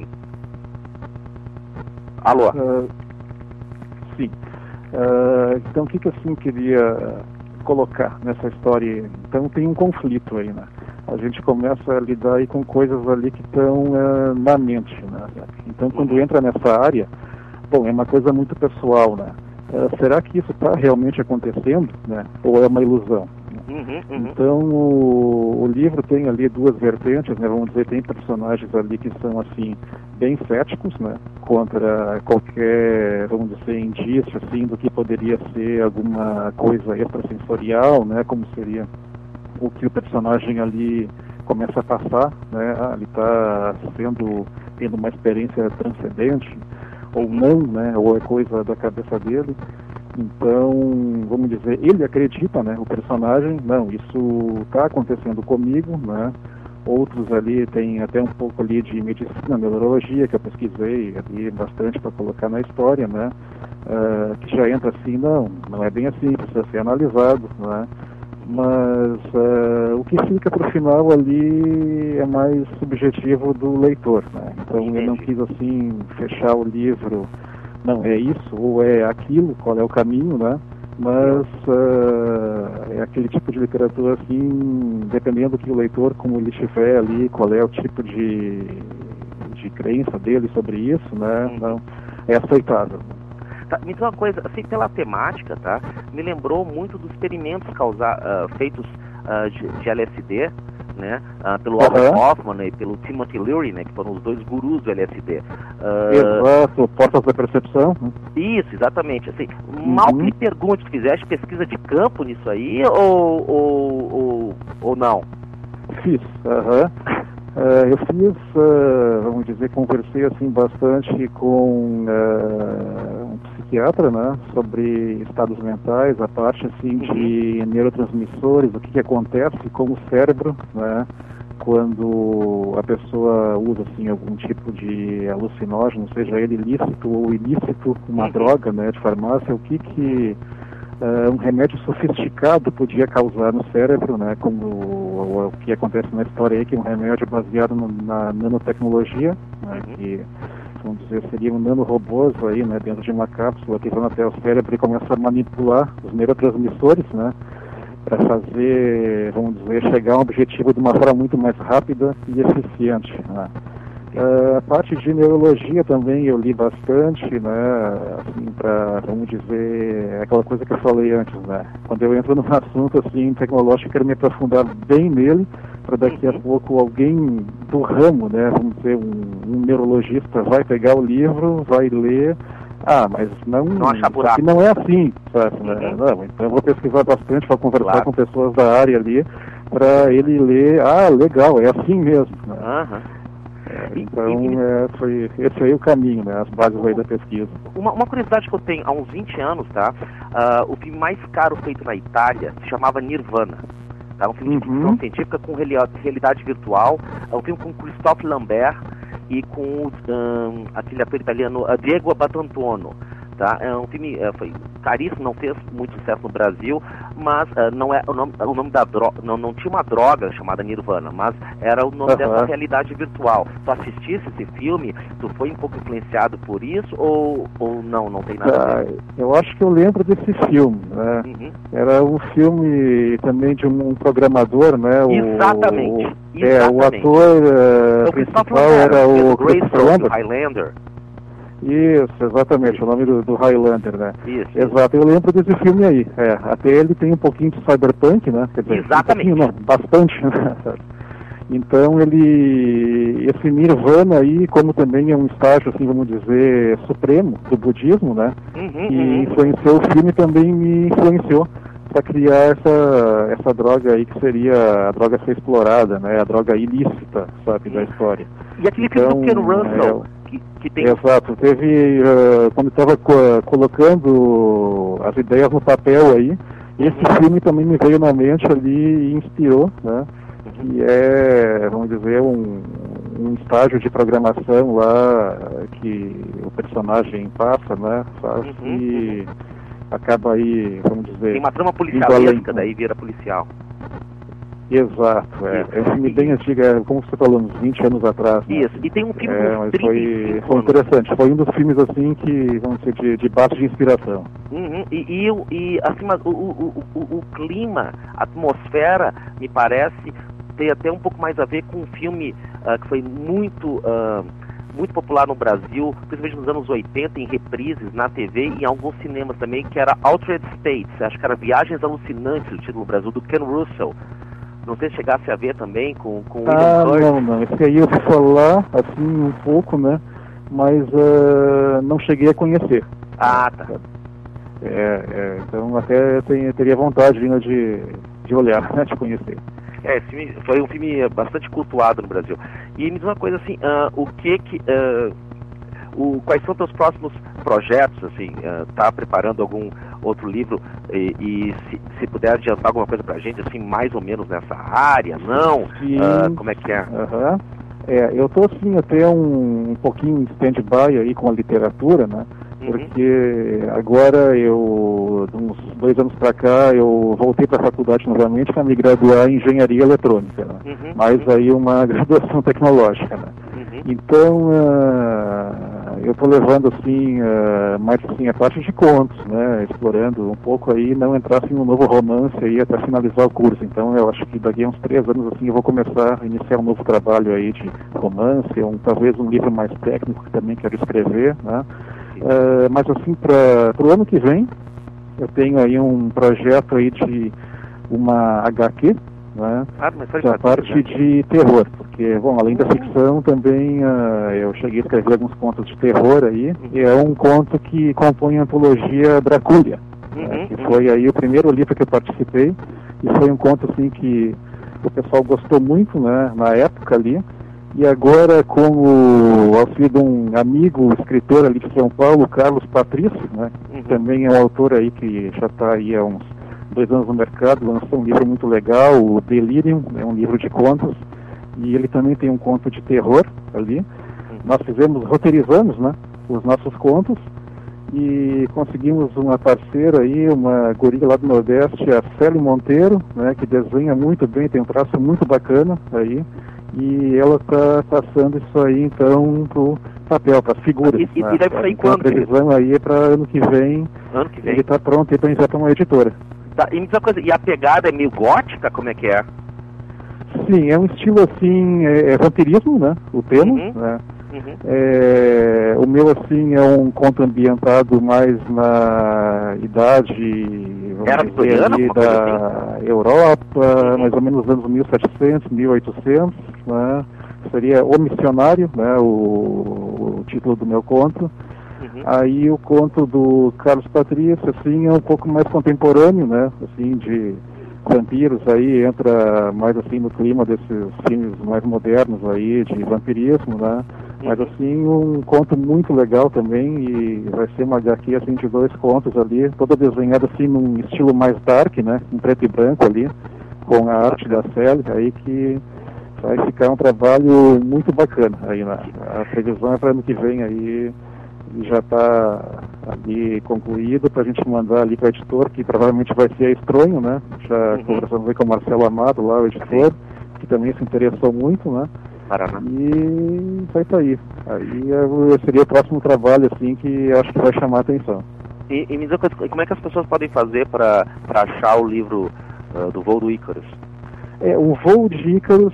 Alô? Uh, sim. Uh, então, o que, que assim queria colocar nessa história? Então, tem um conflito aí, né? A gente começa a lidar aí com coisas ali que estão uh, na mente, né? Então, quando entra nessa área, bom, é uma coisa muito pessoal, né? Uh, será que isso está realmente acontecendo, né? Ou é uma ilusão? Uhum, uhum. Então o, o livro tem ali duas vertentes, né? Vamos dizer, tem personagens ali que são assim bem céticos, né? Contra qualquer, vamos dizer, indício assim do que poderia ser alguma coisa extrasensorial, né? Como seria o que o personagem ali começa a passar, né? Ah, ele está sendo tendo uma experiência transcendente ou não, né? Ou é coisa da cabeça dele. Então, vamos dizer, ele acredita, né, o personagem, não, isso está acontecendo comigo, né, outros ali tem até um pouco ali de medicina, neurologia, que eu pesquisei ali bastante para colocar na história, né, uh, que já entra assim, não, não é bem assim, precisa ser analisado, né, mas uh, o que fica para o final ali é mais subjetivo do leitor, né, então eu não quis assim fechar o livro, não, é isso ou é aquilo, qual é o caminho, né? Mas uh, é aquele tipo de literatura assim, dependendo do que o leitor, como ele estiver ali, qual é o tipo de, de crença dele sobre isso, né, não é aceitável. Tá, me diz uma coisa, assim, pela temática, tá? Me lembrou muito dos experimentos causa, uh, feitos uh, de, de L S D, né? Uh, pelo Albert Uhum. Hoffman e pelo Timothy Leary, né? Que foram os dois gurus do L S D. Uh, Exato, portas da percepção. né? Isso, exatamente. Assim, mal que lhe pergunte, tu fizeste pesquisa de campo nisso aí ou, ou, ou, ou não? Fiz, aham. Eh, eu fiz, eh, vamos dizer, conversei assim bastante com eh, um psiquiatra, né, sobre estados mentais, a parte assim de neurotransmissores, o que, que acontece com o cérebro, né, quando a pessoa usa assim algum tipo de alucinógeno, seja ele lícito ou ilícito, uma droga, né, de farmácia, o que que Uh, um remédio sofisticado podia causar no cérebro, né, como o, o que acontece na história aí, que é um remédio baseado no, na nanotecnologia, né, que, vamos dizer, seriam nanorobôs aí, né, dentro de uma cápsula que vão até o cérebro e começam a manipular os neurotransmissores, né, para fazer, vamos dizer, chegar a um objetivo de uma forma muito mais rápida e eficiente, né. Uh, a parte de neurologia também eu li bastante, né, assim, para, vamos dizer, aquela coisa que eu falei antes, né, quando eu entro num assunto, assim, tecnológico, eu quero me aprofundar bem nele, para daqui a pouco alguém do ramo, né, vamos dizer, um, um neurologista vai pegar o livro, vai ler, ah, mas não, Não achar isso buraco. aqui não é assim, sabe, né, não, então eu vou pesquisar bastante para conversar Claro. com pessoas da área ali, para ele ler, ah, legal, é assim mesmo, né. Aham. E- Então, e- é, foi esse aí o caminho, né? As bases aí da pesquisa. Uma, uma curiosidade que eu tenho, há uns vinte anos, tá? Ah, o filme mais caro feito na Itália se chamava Nirvana. Tá? Um filme de Uhum. ficção científica com reali- realidade virtual. É um filme com Christophe Lambert e com ahn, aquele ator italiano ah, Diego Batantuono. Tá? É um filme, eh, foi caríssimo, não fez muito sucesso no Brasil, mas ah, não é o nome, o nome da droga, não, não tinha uma droga chamada Nirvana, mas era o nome Aham. dessa realidade virtual. Tu assistisse esse filme, tu foi um pouco influenciado por isso ou, ou não, não tem nada a Ah, ver? eu acho que eu lembro desse filme, né? Uhum. Era um filme também de um, um programador, né? O, Exatamente, o- É, o exatamente. ator eh, O Christophe principal Lambert, era fez o Grayson Christopher do Lambert. Highlander. Isso, exatamente, o nome do, do Highlander, né? Isso. Exato, eu lembro desse filme aí. É, até ele tem um pouquinho de cyberpunk, né? Quer dizer, Exatamente. Um pouquinho, não, bastante, né? Então ele, esse Nirvana aí, como também é um estágio, assim, vamos dizer, supremo do budismo, né? Uhum, E uhum. influenciou o filme, também me influenciou para criar essa, essa droga aí que seria a droga a ser explorada, né? A droga ilícita, sabe, da história. E aquele filme do Ken Então, Russell, é, que, que tem... Exato, teve, uh, quando estava co colocando as ideias no papel aí, esse filme também me veio na mente ali e inspirou, né? Que é, vamos dizer, um, um estágio de programação lá que o personagem passa, né? Faz Uhum, e acaba aí, vamos dizer... Tem uma trama indo além. policialesca, daí vira policial. Exato, é, é um filme bem antigo, é, como você falou, uns vinte anos atrás. Né? Isso, e tem um filme É, com mas trinta foi, e cinco foi anos. interessante, foi um dos filmes assim que, vamos dizer, de, de base de inspiração. Uhum, e, e, o- e acima, o, o, o, o clima, a atmosfera, me parece, tem até um pouco mais a ver com um filme ah, que foi muito, ah, muito popular no Brasil, principalmente nos anos oitenta, em reprises, na T V e em alguns cinemas também, que era Altered States, acho que era Viagens Alucinantes, o título no Brasil, do Ken Russell. Não sei se chegasse a ver também com, com o Ah, William Hurt. não, não, esse aí eu ouvi falar, assim, um pouco, né, mas ah, não cheguei a conhecer. Ah, tá. É, é, então até tenho, teria vontade ainda de, de olhar, né, de conhecer. É, esse filme foi um filme bastante cultuado no Brasil. E me diz uma coisa assim, ah, o que que... ah, o, quais são teus próximos projetos, assim, ah, tá preparando algum outro livro e, e se, se puder adiantar alguma coisa pra gente, assim, mais ou menos nessa área, não? Sim. Ah, como é que é? Aham. É, eu estou assim até um, um pouquinho em stand-by aí com a literatura, né? Uhum. Porque agora eu, de uns dois anos para cá, eu voltei para a faculdade novamente para me graduar em engenharia eletrônica, né? Uhum, Mas uhum. aí uma graduação tecnológica, né? Uhum. Então, ah, eu estou levando assim, uh, mais assim, a parte de contos, né, explorando um pouco aí, não entrar assim, no novo romance aí até finalizar o curso. Então eu acho que daqui a uns três anos assim eu vou começar a iniciar um novo trabalho aí de romance, um, talvez um livro mais técnico que também quero escrever, né. Uh, mas assim, para o ano que vem, eu tenho aí um projeto aí de uma H Q, né, Ah, mas foi da já- parte de terror, porque, bom, além da ficção, também uh, eu cheguei a escrever alguns contos de terror aí, e é um conto que compõe a antologia Dracúlia, né, Uhum, que uhum. foi aí o primeiro livro que eu participei, e foi um conto, assim, que o pessoal gostou muito, né, na época ali, e agora, com o auxílio de um amigo, escritor ali de São Paulo, Carlos Patrício, né, Uhum. que também é um autor aí que já está aí há uns dois anos no mercado, lançou um livro muito legal, o Delirium, é um livro de contos, e ele também tem um conto de terror ali. Nós fizemos, roteirizamos, né, os nossos contos, e conseguimos uma parceira aí, uma guria lá do Nordeste, a Célia Monteiro, né, que desenha muito bem, tem um traço muito bacana aí, e ela está passando isso aí, então, pro papel, para figuras. E- e- né. e deve sair Então, a quando, previsão aí é para ano que vem, Ano que vem. ele está pronto aí para enviar para uma editora. Tá, e me diz uma coisa, e a pegada é meio gótica? Como é que é? Sim, é um estilo assim, é, é vampirismo, né, o tema, Uhum. né. Uhum. É, o meu, assim, é um conto ambientado mais na idade, vamos Era dizer, vitoriana, ali, alguma coisa da Europa, Uhum. mais ou menos nos anos mil e setecentos, mil e oitocentos, né? Seria O Missionário, né, o, o título do meu conto. Uhum. Aí o conto do Carlos Patrício, assim, é um pouco mais contemporâneo, né, assim, de vampiros, aí entra mais assim no clima desses filmes mais modernos aí, de vampirismo, né, mas assim, um conto muito legal também, e vai ser uma H Q, assim, de dois contos ali, toda desenhada assim num estilo mais dark, né, em preto e branco ali, com a arte da Célia, aí que vai ficar um trabalho muito bacana aí, na, a previsão é para ano que vem aí, já está ali concluído para a gente mandar ali para o editor, que provavelmente vai ser a Estronho, né? Já Uhum. conversamos aí com o Marcelo Amado, lá o editor, que também se interessou muito, né? Paraná. E vai sair. Aí é- seria o próximo trabalho, assim, que eu acho que vai chamar a atenção. E, e me diz uma coisa, como é que as pessoas podem fazer para achar o livro ah, do Voo do Ícaros? É, o Voo de Ícaros,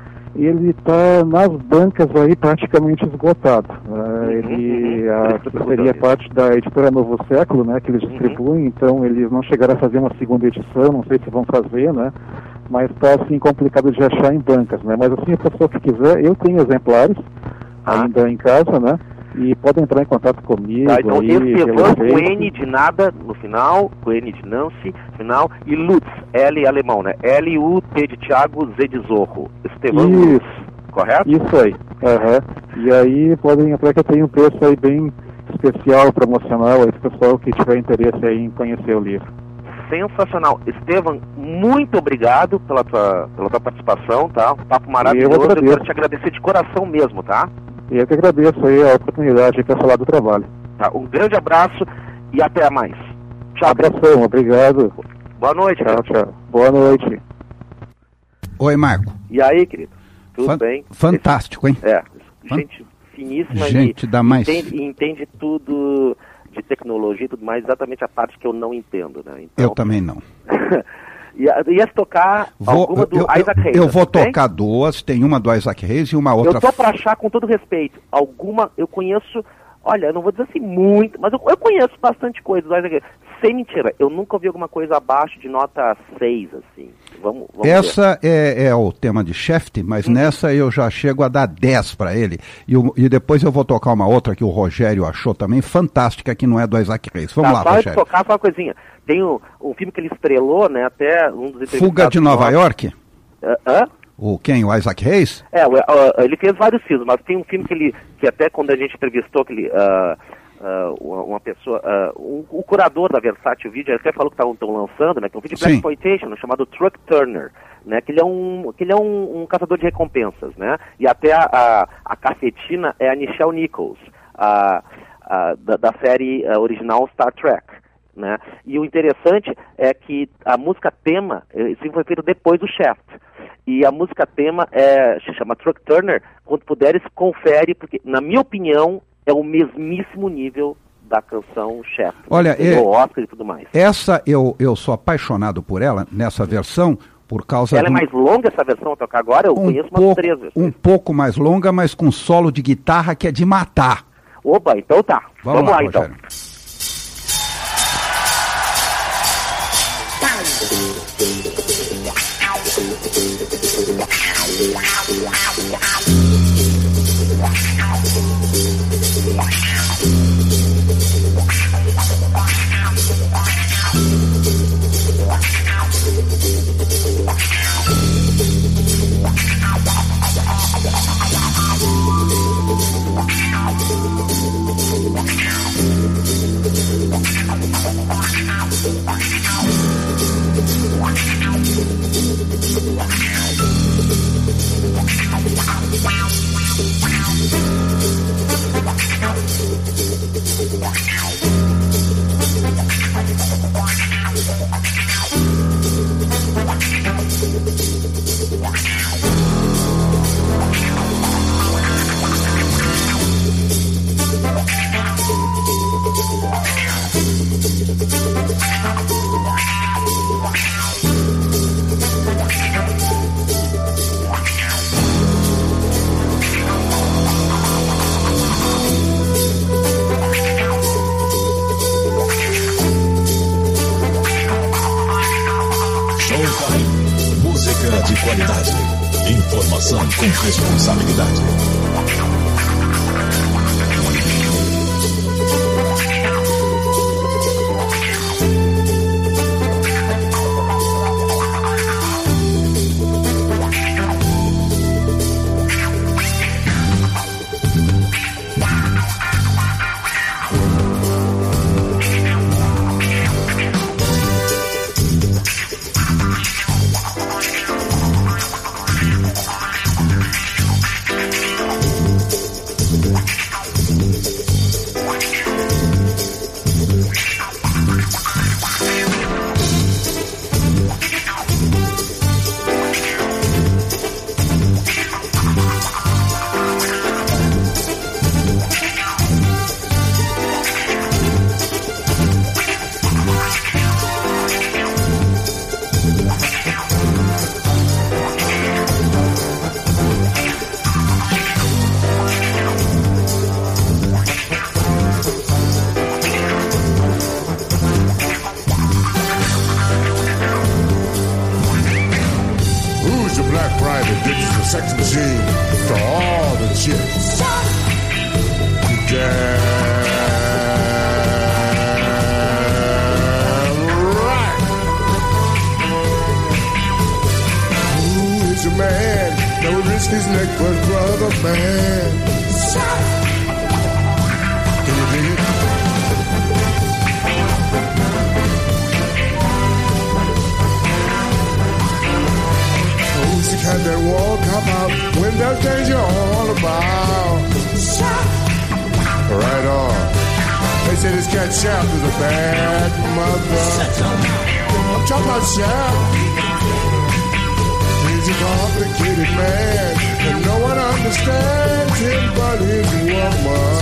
ele está nas bancas aí praticamente esgotado. né? Ele uhum. a, Por isso que eu tô seria perguntando parte da editora Novo Século, né, que eles distribuem, então eles não chegaram a fazer uma segunda edição, não sei se vão fazer, né, mas está assim complicado de achar em bancas, né, mas assim a pessoa que quiser, eu tenho exemplares Ah. ainda em casa, né, e podem entrar em contato comigo. Tá, então aí, Estevan pelo com Face. N de nada no final, com N de Nancy no final, e Lutz, L alemão, né? L U T de Thiago, Z de Zorro. Estevan Lutz, Isso. correto? Isso aí. aham. E aí podem entrar que eu tenho um preço aí bem especial, promocional, aí pro pessoal que tiver interesse aí em conhecer o livro. Sensacional. Estevan, muito obrigado pela tua, pela tua participação, tá? Um papo maravilhoso. Eu Eu, agradeço. quero te agradecer de coração mesmo, tá? E eu que agradeço aí a oportunidade para falar do trabalho. Tá, um grande abraço e até mais. Tchau, querido. Abração, obrigado. Boa noite, Tchau, querido. tchau. Boa noite. Oi, Marco. E aí, querido? Tudo Fan- bem? Fantástico, hein? É, Fan- gente finíssima Gente e da mais- entende, entende tudo de tecnologia e tudo mais, exatamente a parte que eu não entendo, né? Então, Eu também não. ia, ia tocar Vou, alguma do eu, eu- Isaac Hayes, eu vou tudo bem? tocar duas, tem uma do Isaac Hayes e uma outra. Eu tô pra achar, com todo respeito, alguma, eu conheço, olha, eu não vou dizer assim muito, mas eu, eu conheço bastante coisa do Isaac Hayes. Sem mentira, eu nunca ouvi alguma coisa abaixo de nota seis, assim. Vamos, vamos ver. Essa é, é o tema de Shaft, mas nessa eu já chego a dar dez para ele. E, o- e depois eu vou tocar uma outra que o Rogério achou também fantástica, que não é do Isaac Hayes. Vamos Tá, lá, só de Rogério. tocar só uma coisinha. Tem um, um filme que ele estrelou, né, até um dos Fuga entrevistados de Nova nossos. York? Hã? Hã? O quem? O Isaac Hayes? É, o- o- ele fez vários filmes, mas tem um filme que ele, que até quando a gente entrevistou aquele, ah, ah, uma uma pessoa, ah, um- o curador da Versátil Video, ele até falou que estão lançando, né, que é um vídeo de Sim. Blaxploitation, chamado Truck Turner, né, que ele é um, que ele é um, um caçador de recompensas, né, e até a, a, a cafetina é a Nichelle Nichols, a, a, da, da série ah, original Star Trek. Né? E o interessante é que a música tema, eh, isso foi feito depois do Shaft. E a música tema é, se chama Truck Turner. Quando puderes, confere, porque, na minha opinião, é o mesmíssimo nível da canção Chef. Olha, ganhou é- o Oscar e tudo mais. Essa eu, eu sou apaixonado por ela, nessa versão, por causa Ela é do- mais longa essa versão a tocar agora? Eu um conheço umas pouco, três versões. um pouco mais longa, mas com solo de guitarra que é de matar. Opa, então tá. Vamos, Vamos, lá, lá, então. Rogério. Showtime. Música de qualidade. Informação com responsabilidade. Who's your black private? This is a sex machine to all the chicks. Damn right. Who is your man that would risk his neck for his brother, man? Can you dig it? Who's the kind that won't come out when there's danger all about? Right on. They say this cat Shaft is a bad mother. I'm talking about Shaft. He's a complicated man, and no one understands him but his woman.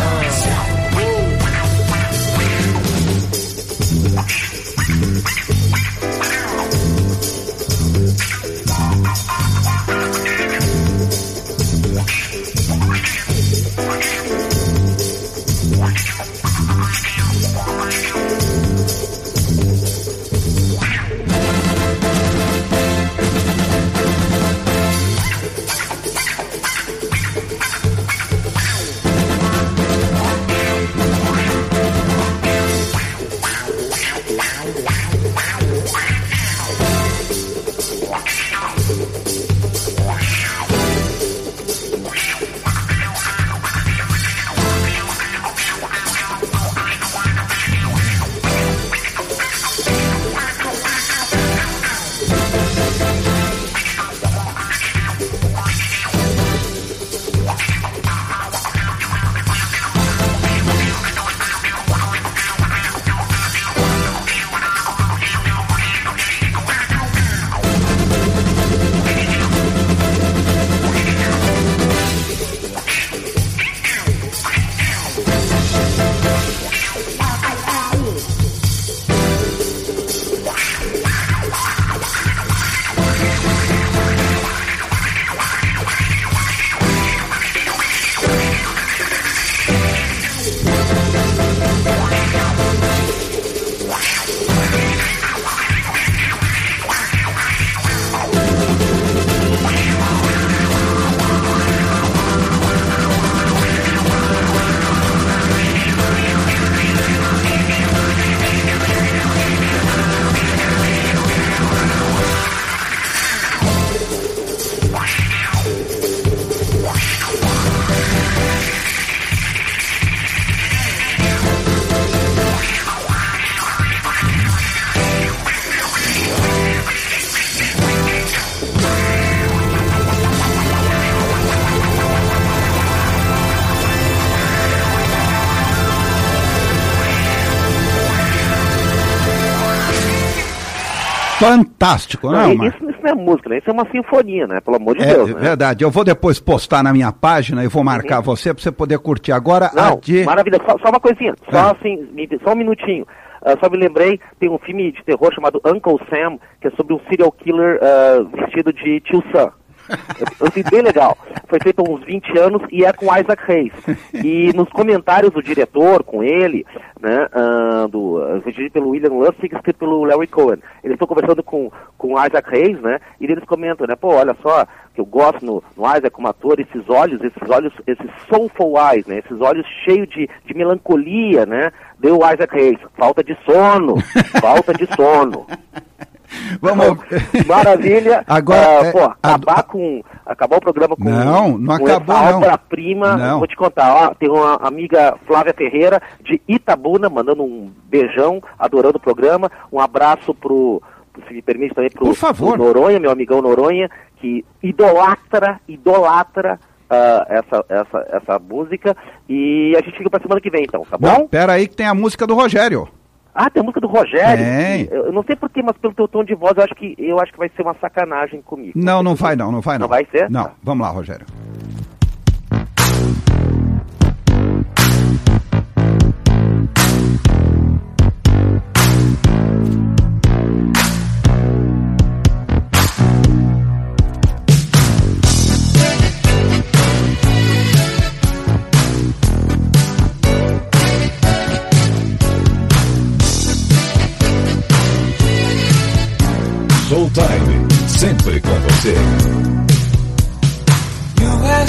fantástico, não, Não, Marco? isso, isso não é música, né? Isso é uma sinfonia, né? Pelo amor de É Deus, né? verdade. Eu vou depois postar na minha página e vou marcar você para você poder curtir. Agora, a Não, de... maravilha. Só, só uma coisinha, só Ah. assim, me- só um minutinho. Ah, só me lembrei, tem um filme de terror chamado Uncle Sam, que é sobre um serial killer ah, vestido de tio Sam. Eu achei bem legal. Foi feito há uns vinte anos e é com Isaac Hayes. E nos comentários do diretor, com ele, né, ah, do, ah, dirigido pelo William Lustig, escrito pelo Larry Cohen. Eles estão conversando com com Isaac Hayes, né, e eles comentam, né, pô, olha só, que eu gosto no, no Isaac como ator, esses olhos, esses olhos, esses soulful eyes, né, esses olhos cheios de, de melancolia, né, deu Isaac Hayes, falta de sono, falta de sono. Vamos... Maravilha. Agora, Ah, é, pô, a- acabar com acabar o programa com, Não, não com acabou, essa não. obra-prima. Não. Vou te contar, ó, tem uma amiga Flávia Ferreira de Itabuna mandando um beijão, adorando o programa. Um abraço pro, se me permite também, pro, Por favor. pro Noronha, meu amigão Noronha, que idolatra, idolatra ah, essa, essa, essa música. E a gente fica pra semana que vem, então, tá bom? Não, pera aí que tem a música do Rogério. Ah, tem a música do Rogério. Tem. Eu eu não sei porquê, mas pelo teu tom de voz, eu acho que eu acho que vai ser uma sacanagem comigo. Não, não vai não, não vai não. Não vai ser? Não, vamos lá, Rogério. Showtime, sempre com você. You had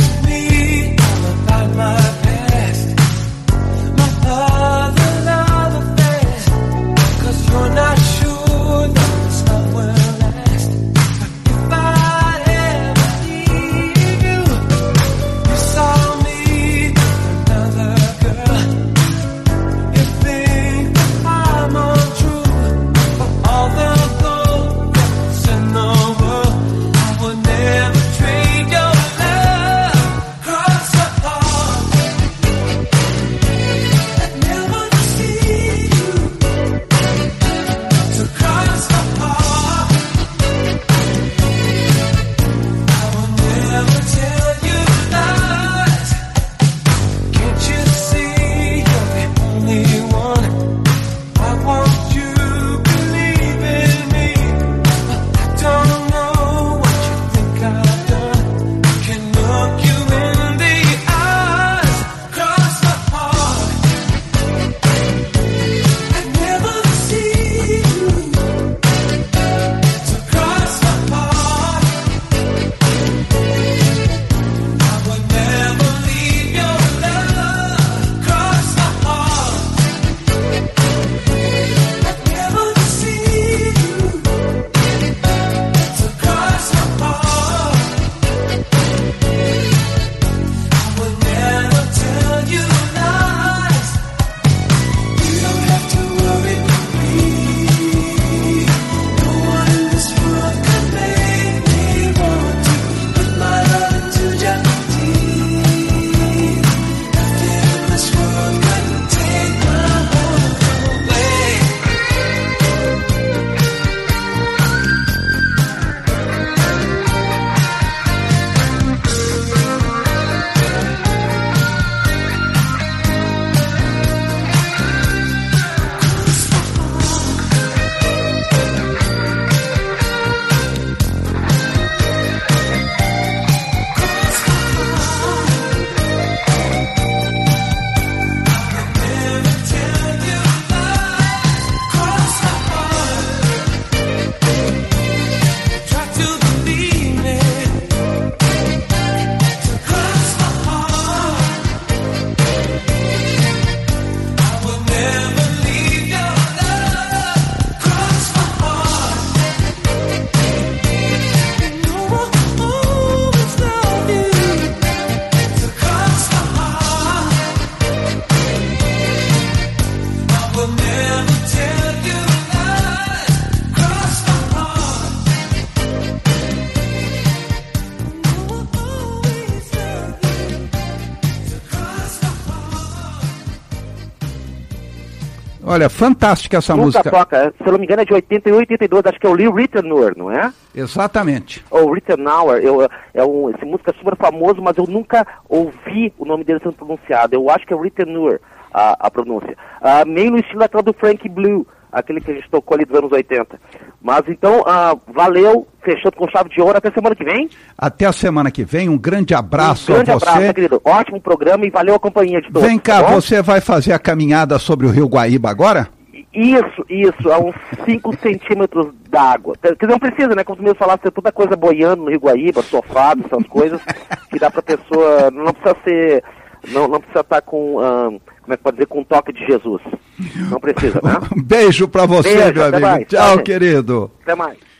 Olha, fantástica essa Nunca música. toca, se eu não me engano é de oitenta e oito, oitenta e dois, acho que é o Lee Ritenour, não é? Exatamente. Ou Ritenour, eu, é um, esse música é super famoso, mas eu nunca ouvi o nome dele sendo pronunciado. Eu acho que é Ritenour a, a pronúncia. Ah, meio no estilo daquela do Frank Blue, aquele que a gente tocou ali dos anos oitenta. Mas então, ah, valeu, fechando com chave de ouro, até semana que vem. Até a semana que vem, um grande abraço um grande a você. abraço, né, querido? Ótimo programa e valeu a companhia de todos. Vem cá, tá bom? você vai fazer a caminhada sobre o Rio Guaíba agora? Isso, isso, a uns cinco centímetros d'água. Quer dizer, não precisa, né? Como tu mesmo falaste, tem toda coisa boiando no Rio Guaíba, sofá, essas coisas, que dá pra pessoa, não precisa ser, não, não precisa estar com, ah, como é que pode dizer, com um toque de Jesus. Não precisa, né? Um beijo pra você, Beijo, meu até amigo. mais. Tchau, Tchau, querido. Até mais.